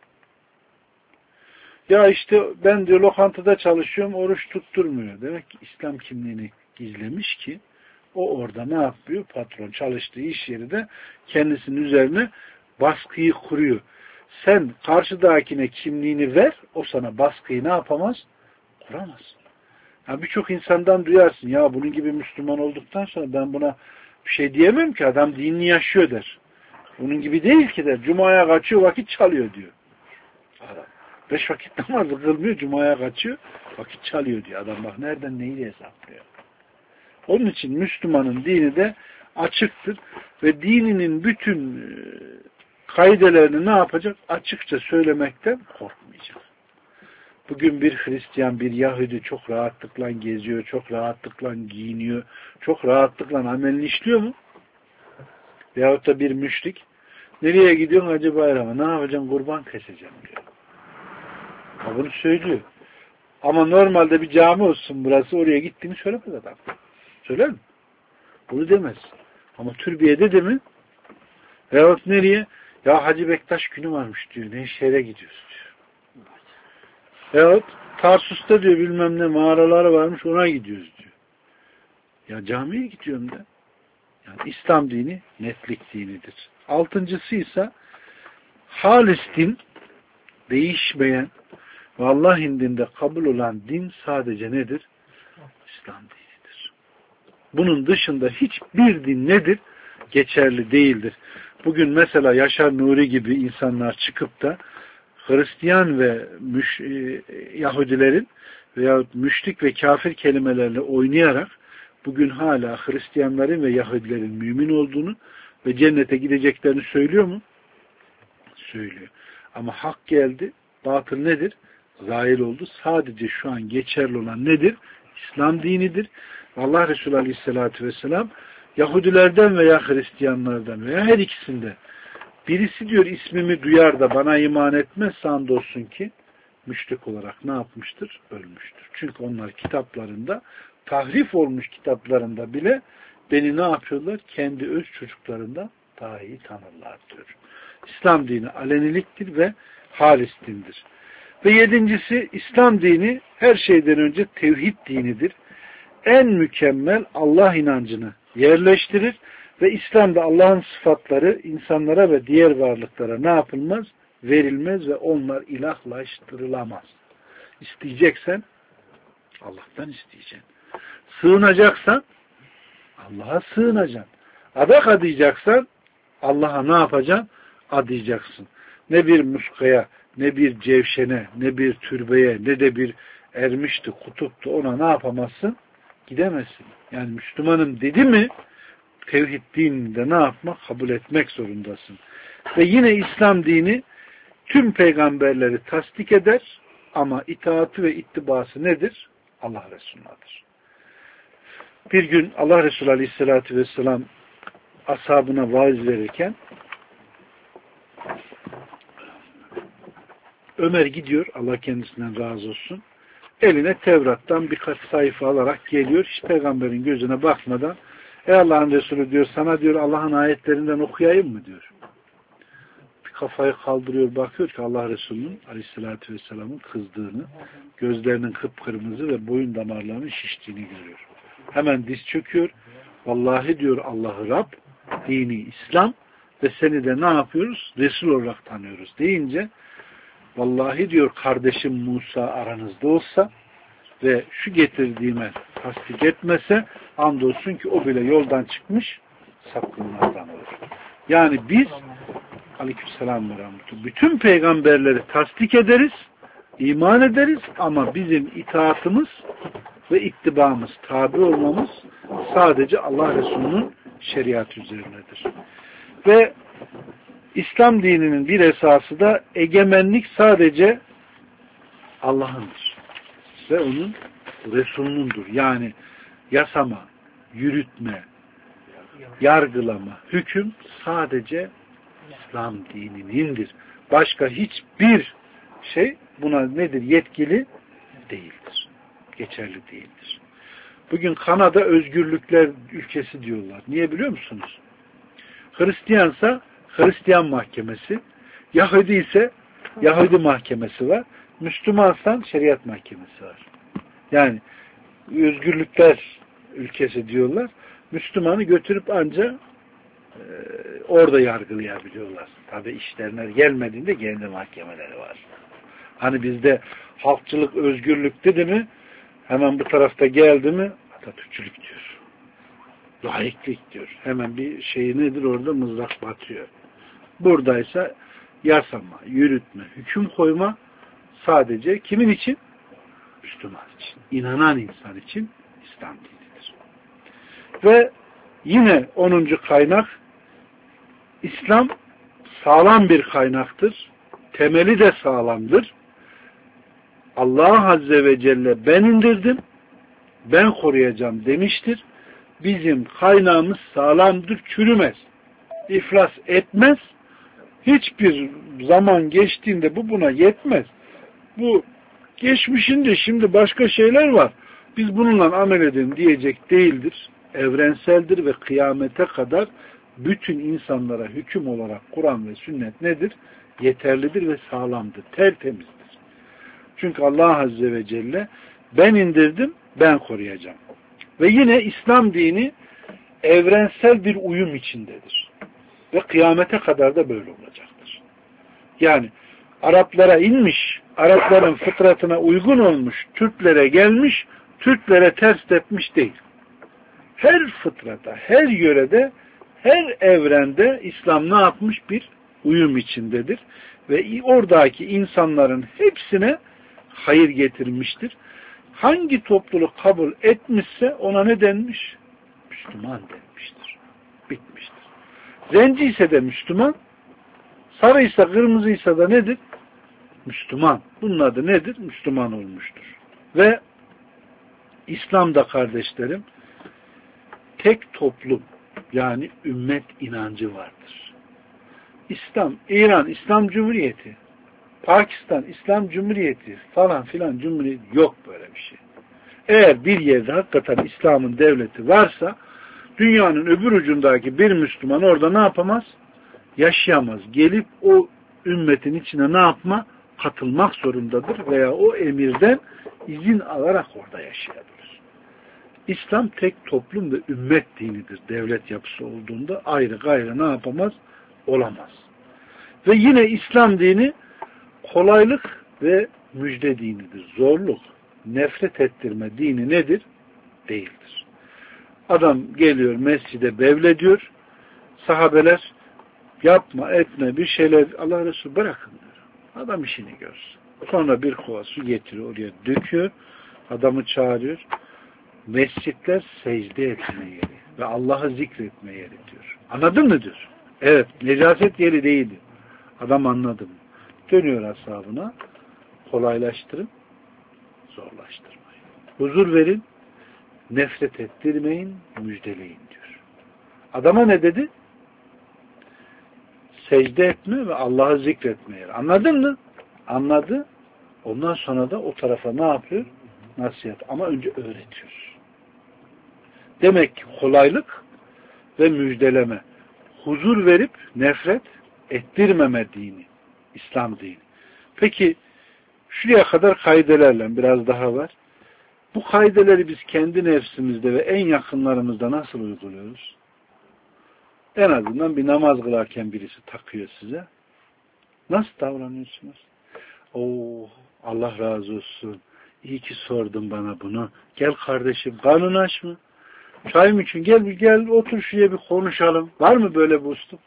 Ya işte ben diyor lokantada çalışıyorum, oruç tutturmuyor. Demek ki İslam kimliğini gizlemiş ki o orada ne yapıyor? Patron çalıştığı iş yeri de kendisinin üzerine baskıyı kuruyor. Sen karşıdakine kimliğini ver, o sana baskıyı ne yapamaz? Kuramaz. Ya birçok insandan duyarsın, ya bunun gibi Müslüman olduktan sonra ben buna bir şey diyemem ki, adam dinini yaşıyor der. Bunun gibi değil ki der. Cuma'ya kaçıyor, vakit çalıyor diyor. Adam 5 vakit namazı kılmıyor, Cuma'ya kaçıyor, vakit çalıyor diyor. Adam bak nereden neyi hesaplıyor. Onun için Müslümanın dini de açıktır ve dininin bütün kaidelerini ne yapacak? Açıkça söylemekten korkmayacak. Bugün bir Hristiyan, bir Yahudi çok rahatlıkla geziyor, çok rahatlıkla giyiniyor, çok rahatlıkla amelini işliyor mu? Veyahut da bir müşrik, nereye gidiyorsun Hacı Bayram'a? Ne yapacaksın? Kurban keseceğim diyor. O bunu söylüyor. Ama normalde bir cami olsun burası, oraya gittiğini söylemez adam. Söyler mi? Bunu demez. Ama türbiyede de mi? Veyahut nereye? Ya Hacı Bektaş günü varmış diyor. Nevşehir'e gidiyoruz diyor. Veyahut Tarsus'ta diyor bilmem ne mağaraları varmış, ona gidiyoruz diyor. Ya camiye gidiyorum da. Yani İslam dini netlik dinidir. Altıncısı ise halis din, değişmeyen ve Allah indinde kabul olan din sadece nedir? İslam dinidir. Bunun dışında hiçbir din nedir? Geçerli değildir. Bugün mesela Yaşar Nuri gibi insanlar çıkıp da Hristiyan ve Yahudilerin veyahut müşrik ve kafir kelimelerle oynayarak bugün hala Hristiyanların ve Yahudilerin mümin olduğunu ve cennete gideceklerini söylüyor mu? Söylüyor. Ama hak geldi. Batıl nedir? Zahir oldu. Sadece şu an geçerli olan nedir? İslam dinidir. Allah Resulü Aleyhisselatü Vesselam Yahudilerden veya Hristiyanlardan veya her ikisinde birisi diyor ismimi duyar da bana iman etmez, andolsun ki müşrik olarak ne yapmıştır? Ölmüştür. Çünkü onlar kitaplarında, tahrif olmuş kitaplarında bile beni ne yapıyorlar? Kendi öz çocuklarından daha iyi tanırlar diyor. İslam dini aleniliktir ve halis dindir. Ve yedincisi, İslam dini her şeyden önce tevhid dinidir. En mükemmel Allah inancını yerleştirir ve İslam'da Allah'ın sıfatları insanlara ve diğer varlıklara ne yapılmaz? Verilmez ve onlar ilahlaştırılamaz. İsteyeceksen Allah'tan isteyeceksin. Sığınacaksan Allah'a sığınacaksın. Adak adayacaksan Allah'a ne yapacaksın? Adayacaksın. Ne bir muskaya, ne bir cevşene, ne bir türbeye, ne de bir ermişti, kutuptu, ona ne yapamazsın? Gidemezsin. Yani Müslümanım dedi mi tevhid dininde ne yapmak? Kabul etmek zorundasın. Ve yine İslam dini tüm peygamberleri tasdik eder ama itaati ve ittibası nedir? Allah Resulü'nadır. Bir gün Allah Resulü Aleyhisselatü Vesselam ashabına vaaz verirken Ömer gidiyor, Allah kendisinden razı olsun. Eline Tevrat'tan birkaç sayfa alarak geliyor. Hiç peygamberin gözüne bakmadan ey Allah'ın Resulü diyor, sana diyor Allah'ın ayetlerinden okuyayım mı diyor. Bir kafayı kaldırıyor, bakıyor ki Allah Resulü'nün Aleyhisselatü Vesselam'ın kızdığını, gözlerinin kıpkırmızı ve boyun damarlarının şiştiğini görüyor. Hemen diz çöküyor. Vallahi diyor Allah'ı Rab, dini İslam ve seni de ne yapıyoruz? Resul olarak tanıyoruz deyince vallahi diyor kardeşim Musa aranızda olsa ve şu getirdiğime tasdik etmese andolsun ki o bile yoldan çıkmış sapkınlardan olur. Yani biz aleykümselam ve rahmetullah bütün peygamberleri tasdik ederiz, iman ederiz ama bizim itaatımız ve ittibamız, tabi olmamız sadece Allah Resulü'nün şeriatı üzerinedir. Ve İslam dininin bir esası da egemenlik sadece Allah'ındır. Ve onun Resulünündür. Yani yasama, yürütme, yargılama, hüküm sadece İslam dininindir. Başka hiçbir şey buna nedir? Yetkili değildir. Geçerli değildir. Bugün Kanada özgürlükler ülkesi diyorlar. Niye biliyor musunuz? Hristiyansa Hristiyan mahkemesi, Yahudi ise Yahudi mahkemesi var. Müslümansan şeriat mahkemesi var. Yani özgürlükler ülkesi diyorlar. Müslümanı götürüp anca orada yargılayabiliyorlar. Tabi işlerine gelmediğinde kendi mahkemeleri var. Hani bizde halkçılık, özgürlük dedi mi hemen bu tarafta geldi mi Atatürkçülük diyor. Laiklik diyor. Hemen bir şey nedir orada? Mızrak batıyor. Buradaysa yasama, yürütme, hüküm koyma sadece kimin için? Müslüman için. İnanan insan için İslam dinidir. Ve yine 10. kaynak, İslam sağlam bir kaynaktır. Temeli de sağlamdır. Allah Azze ve Celle ben indirdim, ben koruyacağım demiştir. Bizim kaynağımız sağlamdır, çürümez, iflas etmez. Hiçbir zaman geçtiğinde bu buna yetmez. Bu geçmişinde şimdi başka şeyler var. Biz bununla amel edin diyecek değildir. Evrenseldir ve kıyamete kadar bütün insanlara hüküm olarak Kur'an ve sünnet nedir? Yeterlidir ve sağlamdır, tertemizdir. Çünkü Allah Azze ve Celle ben indirdim, ben koruyacağım. Ve yine İslam dini evrensel bir uyum içindedir. Ve kıyamete kadar da böyle olacaktır. Yani Araplara inmiş, Arapların fıtratına uygun olmuş, Türklere gelmiş, Türklere ters tepmiş değil. Her fıtrata, her yörede, her evrende İslam ne yapmış? Bir uyum içindedir. Ve oradaki insanların hepsine hayır getirmiştir. Hangi topluluk kabul etmişse ona ne denmiş? Müslüman denmiştir. Bitmiştir. Zenci ise de Müslüman, sarıysa kırmızıysa da nedir? Müslüman. Bunun adı nedir? Müslüman olmuştur. Ve İslam'da kardeşlerim tek toplum yani ümmet inancı vardır. İran İslam Cumhuriyeti, Pakistan İslam Cumhuriyeti falan filan cumhuriyet yok böyle bir şey. Eğer bir yerde hakikaten İslam'ın devleti varsa dünyanın öbür ucundaki bir Müslüman orada ne yapamaz? Yaşayamaz. Gelip o ümmetin içine ne yapma? Katılmak zorundadır veya o emirden izin alarak orada yaşayabilir. İslam tek toplum ve ümmet dinidir. Devlet yapısı olduğunda ayrı gayrı ne yapamaz? Olamaz. Ve yine İslam dini kolaylık ve müjde dinidir. Zorluk, nefret ettirme dini nedir? Değildir. Adam geliyor mescide bevlediyor. Sahabeler yapma etme bir şeyler Allah Resulü bırakın diyor. Adam işini görsün. Sonra bir kova su getiriyor oraya döküyor. Adamı çağırıyor. Mescitler secde etme yeri ve Allah'ı zikretme yeri diyor. Anladın mı diyor. Evet, necaset yeri değildi. Adam anladı mı? Dönüyor ashabına. Kolaylaştırın, zorlaştırmayın. Huzur verin, nefret ettirmeyin, müjdeleyin diyor. Adama ne dedi? Secde etme ve Allah'ı zikretme yeri. Anladın mı? Anladı. Ondan sonra da o tarafa ne yapıyor? Nasihat. Ama önce öğretiyor. Demek ki kolaylık ve müjdeleme, huzur verip nefret ettirmeme dini, İslam dini. Peki şuraya kadar kaidelerle biraz daha var. Bu kaideleri biz kendi nefsimizde ve en yakınlarımızda nasıl uyguluyoruz? En azından bir namaz kılarken birisi takıyor size. Nasıl davranıyorsunuz? Oo, Allah razı olsun. İyi ki sordun bana bunu. Gel kardeşim, karnın aç mı? Çayım için gel otur şuraya bir konuşalım. Var mı böyle bir usluk?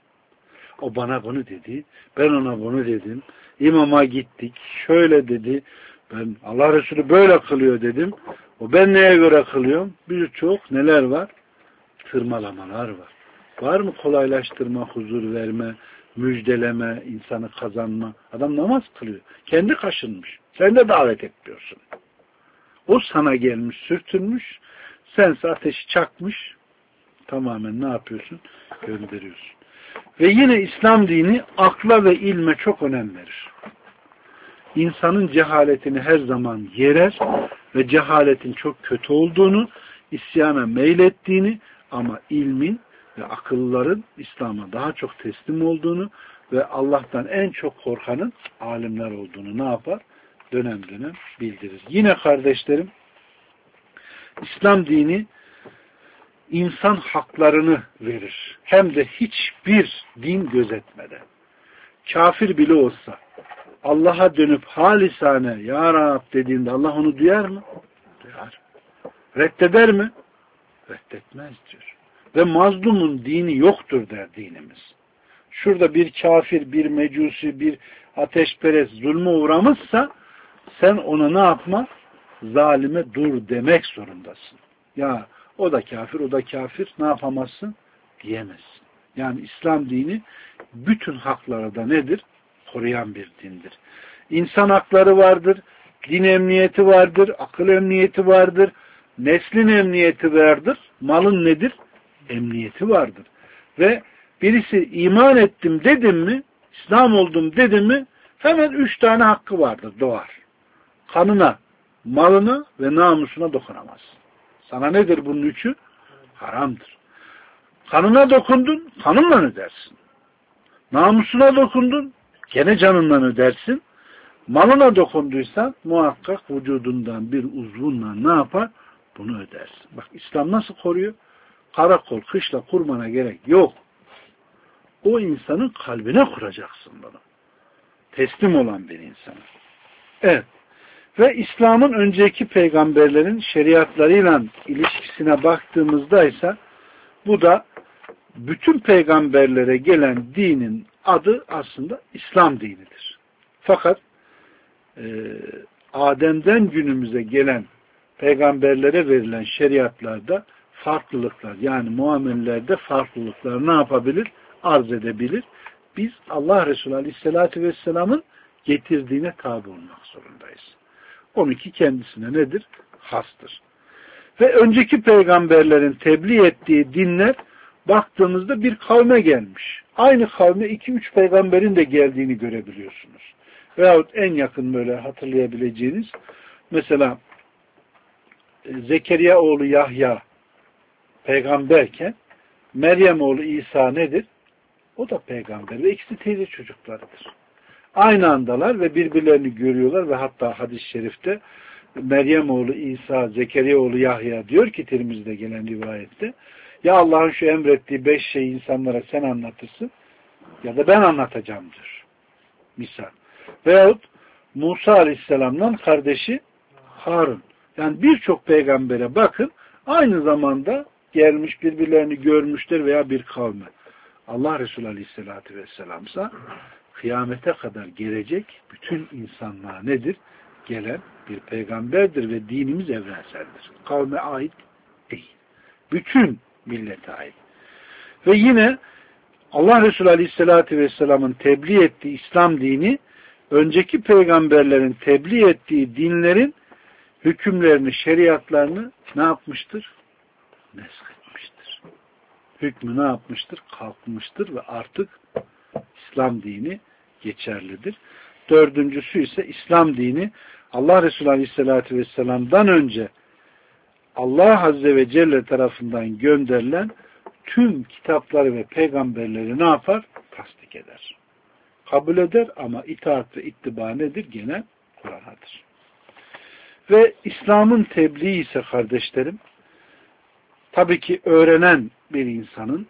O bana bunu dedi. Ben ona bunu dedim. İmama gittik. Şöyle dedi. Ben Allah Resulü böyle kılıyor dedim. O ben neye göre kılıyorum? Birçok neler var? Tırmalamalar var. Var mı kolaylaştırma, huzur verme, müjdeleme, insanı kazanma? Adam namaz kılıyor. Kendi kaşınmış. Sen de davet etmiyorsun. O sana gelmiş, sürtünmüş. Sense ateşi çakmış. Tamamen ne yapıyorsun? Gönderiyorsun. Ve yine İslam dini akla ve ilme çok önem verir. İnsanın cehaletini her zaman yerer ve cehaletin çok kötü olduğunu, isyana meylettiğini ama ilmin ve akılların İslam'a daha çok teslim olduğunu ve Allah'tan en çok korkanın alimler olduğunu ne yapar? Dönem dönem bildirir. Yine kardeşlerim, İslam dini insan haklarını verir. Hem de hiçbir din gözetmeden. Kafir bile olsa Allah'a dönüp halisane Ya Rab dediğinde Allah onu duyar mı? Duyar. Reddeder mi? Reddetmez diyor. Ve mazlumun dini yoktur der dinimiz. Şurada bir kafir, bir mecusi, bir ateşperest zulme uğramışsa sen ona ne yapma? Zalime dur demek zorundasın. Ya o da kafir, o da kafir, ne yapamazsın? Diyemezsin. Yani İslam dini bütün hakları da nedir? Koruyan bir dindir. İnsan hakları vardır, din emniyeti vardır, akıl emniyeti vardır, neslin emniyeti vardır, malın nedir? Emniyeti vardır. Ve birisi iman ettim dedim mi, İslam oldum dedim mi, hemen 3 tane hakkı vardır, doğar. Kanına, malına ve namusuna dokunamaz. Sana nedir bunun üçü? Haramdır. Kanına dokundun, kanınla ödersin. Namusuna dokundun, gene canınla ödersin. Malına dokunduysan muhakkak vücudundan bir uzvunla ne yapar? Bunu ödersin. Bak İslam nasıl koruyor? Karakol, kışla kurmana gerek yok. O insanın kalbine kuracaksın bunu. Teslim olan bir insana. Evet. Ve İslam'ın önceki peygamberlerin şeriatlarıyla ilişkisine baktığımızda ise bu da bütün peygamberlere gelen dinin adı aslında İslam dinidir. Fakat Adem'den günümüze gelen peygamberlere verilen şeriatlarda farklılıklar, yani muamelelerde farklılıklar ne yapabilir? Arz edebilir. Biz Allah Resulü Aleyhisselatü Vesselam'ın getirdiğine tabi olmak zorundayız. Onunki kendisine nedir? Hastır. Ve önceki peygamberlerin tebliğ ettiği dinler baktığımızda bir kavme gelmiş. Aynı kavme 2-3 peygamberin de geldiğini görebiliyorsunuz. Veyahut en yakın böyle hatırlayabileceğiniz mesela Zekeriya oğlu Yahya peygamberken Meryem oğlu İsa nedir? O da peygamber ve ikisi teyze çocuklarıdır. Aynı andalar ve birbirlerini görüyorlar ve hatta hadis-i şerifte Meryem oğlu İsa, Zekeriya oğlu Yahya diyor ki Tirmiz'de gelen rivayette, ya Allah'ın şu emrettiği 5 şeyi insanlara sen anlatırsın ya da ben anlatacağım diyor. Misal. Veyahut Musa Aleyhisselam'dan kardeşi Harun. Yani birçok peygambere bakın, aynı zamanda gelmiş, birbirlerini görmüşler veya bir kavme. Allah Resulü Aleyhisselatü Vesselam ise kıyamete kadar gelecek bütün insanlığa nedir? Gelen bir peygamberdir ve dinimiz evrenseldir. Kavme ait değil. Bütün millete ait. Ve yine Allah Resulü Aleyhisselatü Vesselam'ın tebliğ ettiği İslam dini, önceki peygamberlerin tebliğ ettiği dinlerin hükümlerini, şeriatlarını ne yapmıştır? Nesketmiştir. Hükmü ne yapmıştır? Kalkmıştır ve artık İslam dini geçerlidir. Dördüncüsü ise İslam dini Allah Resulü Aleyhisselatü Vesselam'dan önce Allah Azze ve Celle tarafından gönderilen tüm kitapları ve peygamberleri ne yapar? Tasdik eder. Kabul eder ama itaat ve ittiba nedir? Gene Kur'an'adır. Ve İslam'ın tebliği ise kardeşlerim, tabii ki öğrenen bir insanın,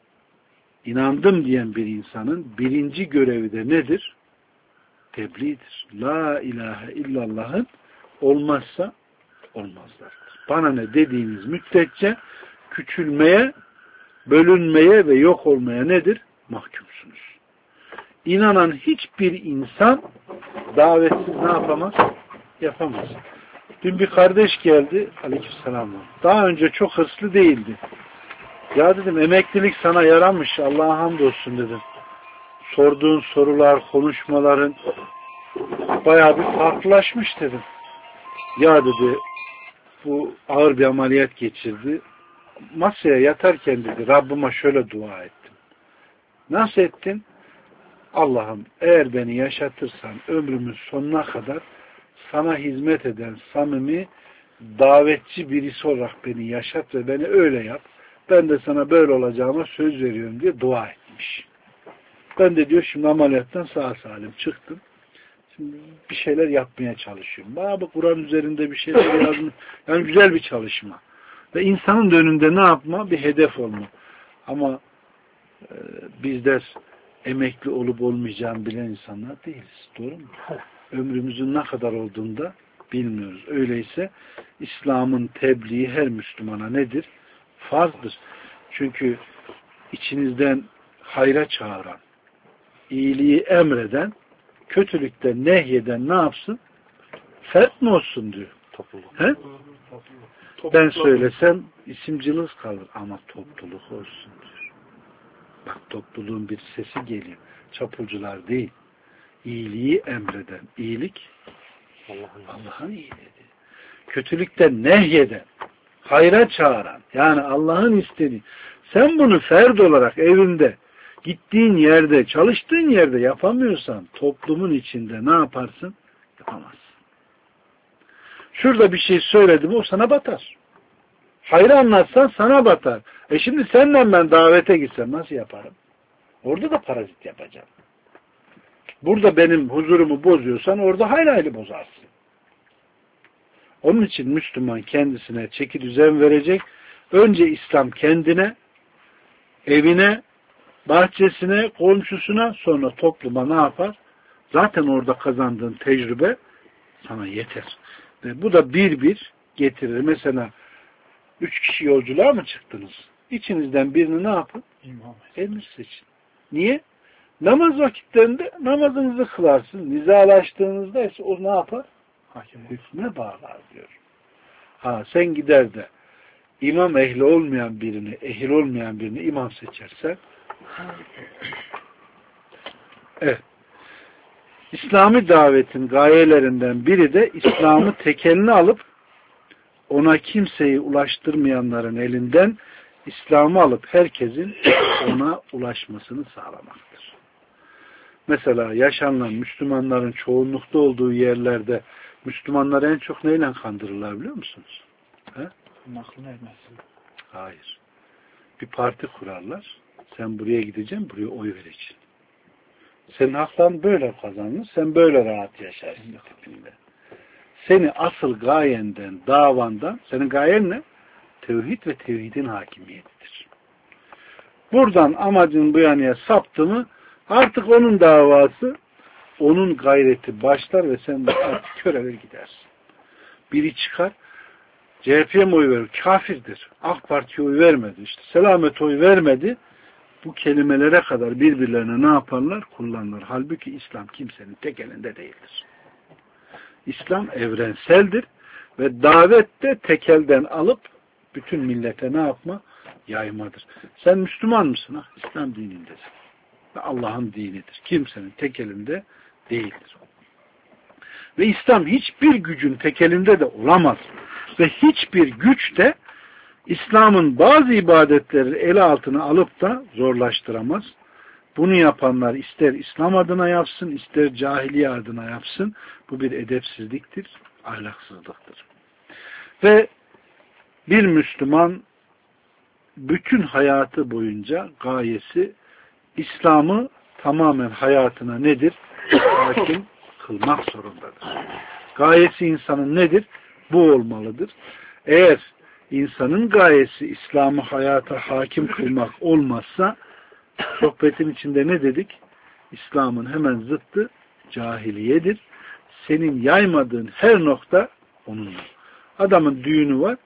inandım diyen bir insanın birinci görevi de nedir? Tebliğdir. La ilahe illallah'ın olmazsa olmazlardır. Bana ne dediğiniz müddetçe küçülmeye, bölünmeye ve yok olmaya nedir? Mahkumsunuz. İnanan hiçbir insan davetsiz ne yapamaz? Yapamaz. Dün bir kardeş geldi, aleykümselam. Daha önce çok hırslı değildi. Ya dedim, emeklilik sana yaramış, Allah'a hamdolsun dedim. Sorduğun sorular, konuşmaların bayağı bir farklılaşmış dedim. Ya dedi, bu ağır bir ameliyat geçirdi. Masaya yatarken dedi, Rabbime şöyle dua ettim. Nasıl ettin? Allah'ım eğer beni yaşatırsan ömrümün sonuna kadar sana hizmet eden samimi, davetçi birisi olarak beni yaşat ve beni öyle yap. Ben de sana böyle olacağıma söz veriyorum diye dua etmiş. Ben de diyor şimdi ameliyattan sağ salim çıktım. Şimdi bir şeyler yapmaya çalışıyorum. Bana bu Kur'an üzerinde bir şeyler yazmış. Yani güzel bir çalışma. Ve insanın önünde ne yapma? Bir hedef olma. Ama bizler emekli olup olmayacağını bilen insanlar değiliz. Doğru mu? Ömrümüzün ne kadar olduğunu da bilmiyoruz. Öyleyse İslam'ın tebliği her Müslümana nedir? Farzdır. Çünkü içinizden hayra çağıran, iyiliği emreden, kötülükten nehyeden ne yapsın? Fert mi olsun diyor. Topluluk. He? Ben söylesem İsimciliği kalır ama topluluk olsun diyor. Bak topluluğun bir sesi geliyor. Çapulcular değil. İyiliği emreden. İyilik Allah'ın iyiliği. Kötülükten nehyeden. Hayra çağıran. Yani Allah'ın istediği. Sen bunu ferd olarak evinde, gittiğin yerde, çalıştığın yerde yapamıyorsan toplumun içinde ne yaparsın? Yapamazsın. Şurada bir şey söyledim o sana batar. Hayır anlatsan sana batar. Şimdi senden ben davete gitsem nasıl yaparım? Orada da parazit yapacağım. Burada benim huzurumu bozuyorsan orada hayli bozarsın. Onun için Müslüman kendisine çeki düzen verecek. Önce İslam kendine, evine, bahçesine, komşusuna, sonra topluma ne yapar? Zaten orada kazandığın tecrübe sana yeter. Ve bu da bir getirir. Mesela 3 kişi yolculuğa mı çıktınız? İçinizden birini ne yapın? Emir seçin. Niye? Namaz vakitlerinde namazınızı kılarsın. Nizalaştığınızda ise o ne yapar? Hükmüne bağlar diyor. Sen gider de imam ehli olmayan birini, ehil olmayan birini imam seçersen evet. İslami davetin gayelerinden biri de İslam'ı tekeline alıp ona kimseyi ulaştırmayanların elinden İslam'ı alıp herkesin ona ulaşmasını sağlamaktır. Mesela yaşanılan Müslümanların çoğunlukta olduğu yerlerde Müslümanları en çok neyle kandırırlar biliyor musunuz? Aklına ermezsin. Hayır. Bir parti kurarlar. Sen buraya gideceksin, buraya oy vereceksin. Senin hakların böyle kazanır, sen böyle rahat yaşarsın tipinde. Seni asıl gayenden, davandan, senin gayen ne? Tevhid ve tevhidin hakimiyetidir. Buradan amacın bu yanıya saptı mı, artık onun davası, onun gayreti başlar ve sen de artık köreler gidersin. Biri çıkar, CHP'ye mi oy verir? Kafirdir. AK Parti'ye oy vermedi. İşte Selamet oy vermedi. Bu kelimelere kadar birbirlerine ne yaparlar? Kullanırlar. Halbuki İslam kimsenin tek elinde değildir. İslam evrenseldir ve davette tek elden alıp bütün millete ne yapma? Yaymadır. Sen Müslüman mısın? İslam dinindesin. Ve Allah'ın dinidir. Kimsenin tek elinde değildir. Ve İslam hiçbir gücün tek elinde de olamaz. Ve hiçbir güç de İslam'ın bazı ibadetleri ele altına alıp da zorlaştıramaz. Bunu yapanlar ister İslam adına yapsın, ister cahiliye adına yapsın. Bu bir edepsizliktir, ahlaksızlıktır. Ve bir Müslüman bütün hayatı boyunca gayesi İslam'ı tamamen hayatına nedir? Hakim kılmak zorundadır. Gayesi insanın nedir? Bu olmalıdır. Eğer insanın gayesi İslam'ı hayata hakim kılmak olmazsa sohbetin içinde ne dedik? İslam'ın hemen zıttı cahiliyedir. Senin yaymadığın her nokta onunla. Adamın düğünü var.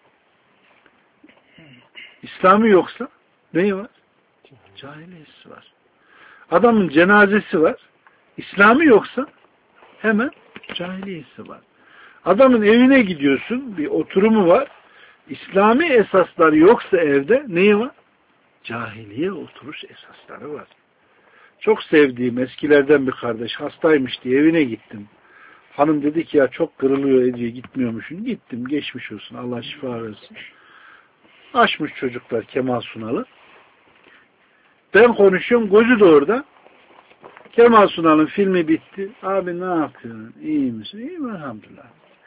İslam'ı yoksa neyi var? Cahiliyesi var. Adamın cenazesi var. İslam'ı yoksa hemen cahiliyesi var. Adamın evine gidiyorsun, bir oturumu var. İslami esaslar yoksa evde neyi var? Cahiliye oturuş esasları var. Çok sevdiğim eskilerden bir kardeş hastaymış diye evine gittim. Hanım dedi ki ya çok kırılıyor ediyor gitmiyormuşsun. Gittim geçmiş olsun Allah şifa versin. Açmış çocuklar Kemal Sunal'ı. Ben konuşuyorum gözü de orada. Kemal Sunal'ın filmi bitti. Abi ne yapıyorsun? İyi misin? İyiyim elhamdülillah.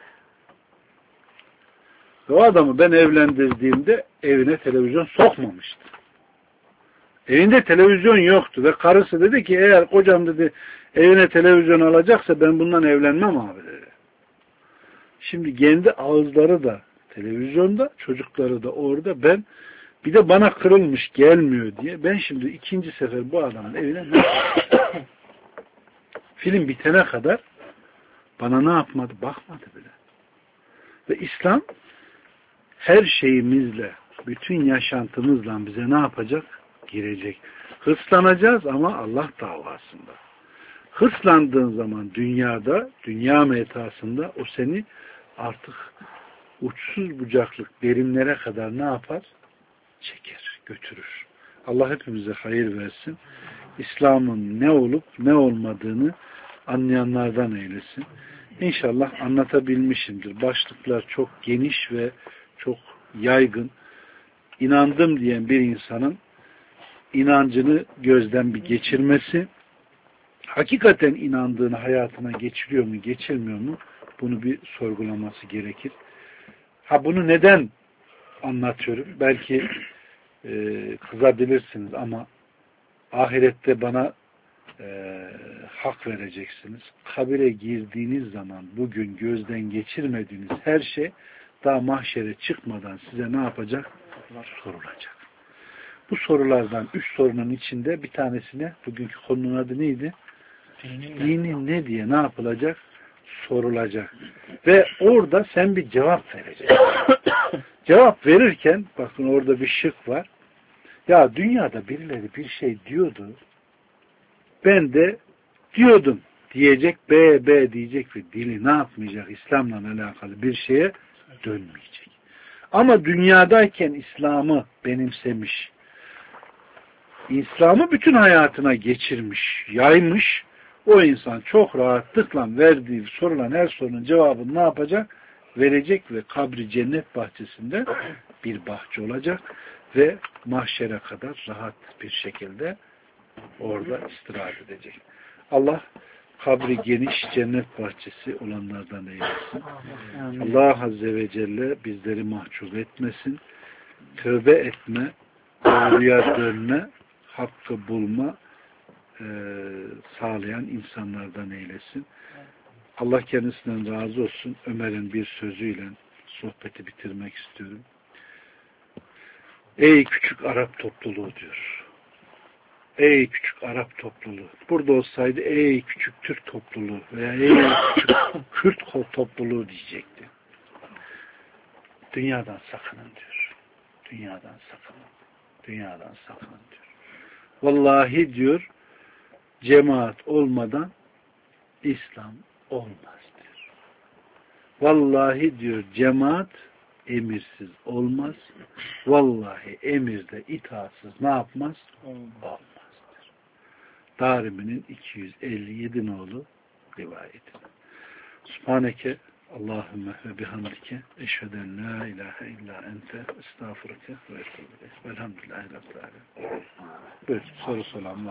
O adamı ben evlendirdiğimde evine televizyon sokmamıştı. Evinde televizyon yoktu ve karısı dedi ki eğer kocam dedi evine televizyon alacaksa ben bundan evlenmem abi dedi. Şimdi kendi ağızları da televizyonda, çocukları da orada, ben bir de bana kırılmış gelmiyor diye ben şimdi ikinci sefer bu adamın evine film bitene kadar bana ne yapmadı? Bakmadı bile. Ve İslam her şeyimizle, bütün yaşantımızla bize ne yapacak? Girecek. Hırslanacağız ama Allah davasında. Hırslandığın zaman dünyada, dünya metasında o seni artık uçsuz bucaklık derinlere kadar ne yapar? Çeker, götürür. Allah hepimize hayır versin. İslam'ın ne olup ne olmadığını anlayanlardan eylesin. İnşallah anlatabilmişimdir. Başlıklar çok geniş ve çok yaygın. İnandım diyen bir insanın inancını gözden bir geçirmesi, hakikaten inandığını hayatına geçiriyor mu, geçirmiyor mu, bunu bir sorgulaması gerekir. Bunu neden anlatıyorum? Belki kızabilirsiniz ama ahirette bana hak vereceksiniz. Kabire girdiğiniz zaman bugün gözden geçirmediğiniz her şey daha mahşere çıkmadan size ne yapacak? Sorulacak. Bu sorulardan 3 sorunun içinde bir tanesine, bugünkü konunun adı neydi? Dinin ne diye ne yapılacak? Sorulacak. Ve orada sen bir cevap vereceksin. Cevap verirken, bakın orada bir şık var. Ya dünyada birileri bir şey diyordu. Ben de diyordum diyecek, B diyecek ve dili ne yapmayacak? İslam'la alakalı bir şeye dönmeyecek. Ama dünyadayken İslam'ı benimsemiş, İslam'ı bütün hayatına geçirmiş, yaymış, o insan çok rahatlıkla verdiği sorulan her sorunun cevabını ne yapacak? Verecek ve kabri cennet bahçesinde bir bahçe olacak ve mahşere kadar rahat bir şekilde orada istirahat edecek. Allah kabri geniş cennet bahçesi olanlardan eylesin. Allah Azze ve Celle bizleri mahcup etmesin. Tövbe etme, doğruya dönme, hakkı bulma sağlayan insanlardan eylesin. Allah kendisinden razı olsun. Ömer'in bir sözüyle sohbeti bitirmek istiyorum. Ey küçük Arap topluluğu diyor. Ey küçük Arap topluluğu. Burada olsaydı ey küçük Türk topluluğu veya ey küçük Kürt topluluğu diyecekti. Dünyadan sakının diyor. Dünyadan sakının. Dünyadan sakının diyor. Vallahi diyor cemaat olmadan İslam olmaz diyor. Vallahi diyor cemaat emirsiz olmaz. Vallahi emirde itaatsız ne yapmaz? Olmaz diyor. Darimi'nin 257 nolu rivayeti. Subhaneke Allahümme ve bihamdike eşheden la ilahe illa ente estağfurike ve etûbü ileyk. Velhamdülillahi rabbil âlemin. Buyur, soru soran var.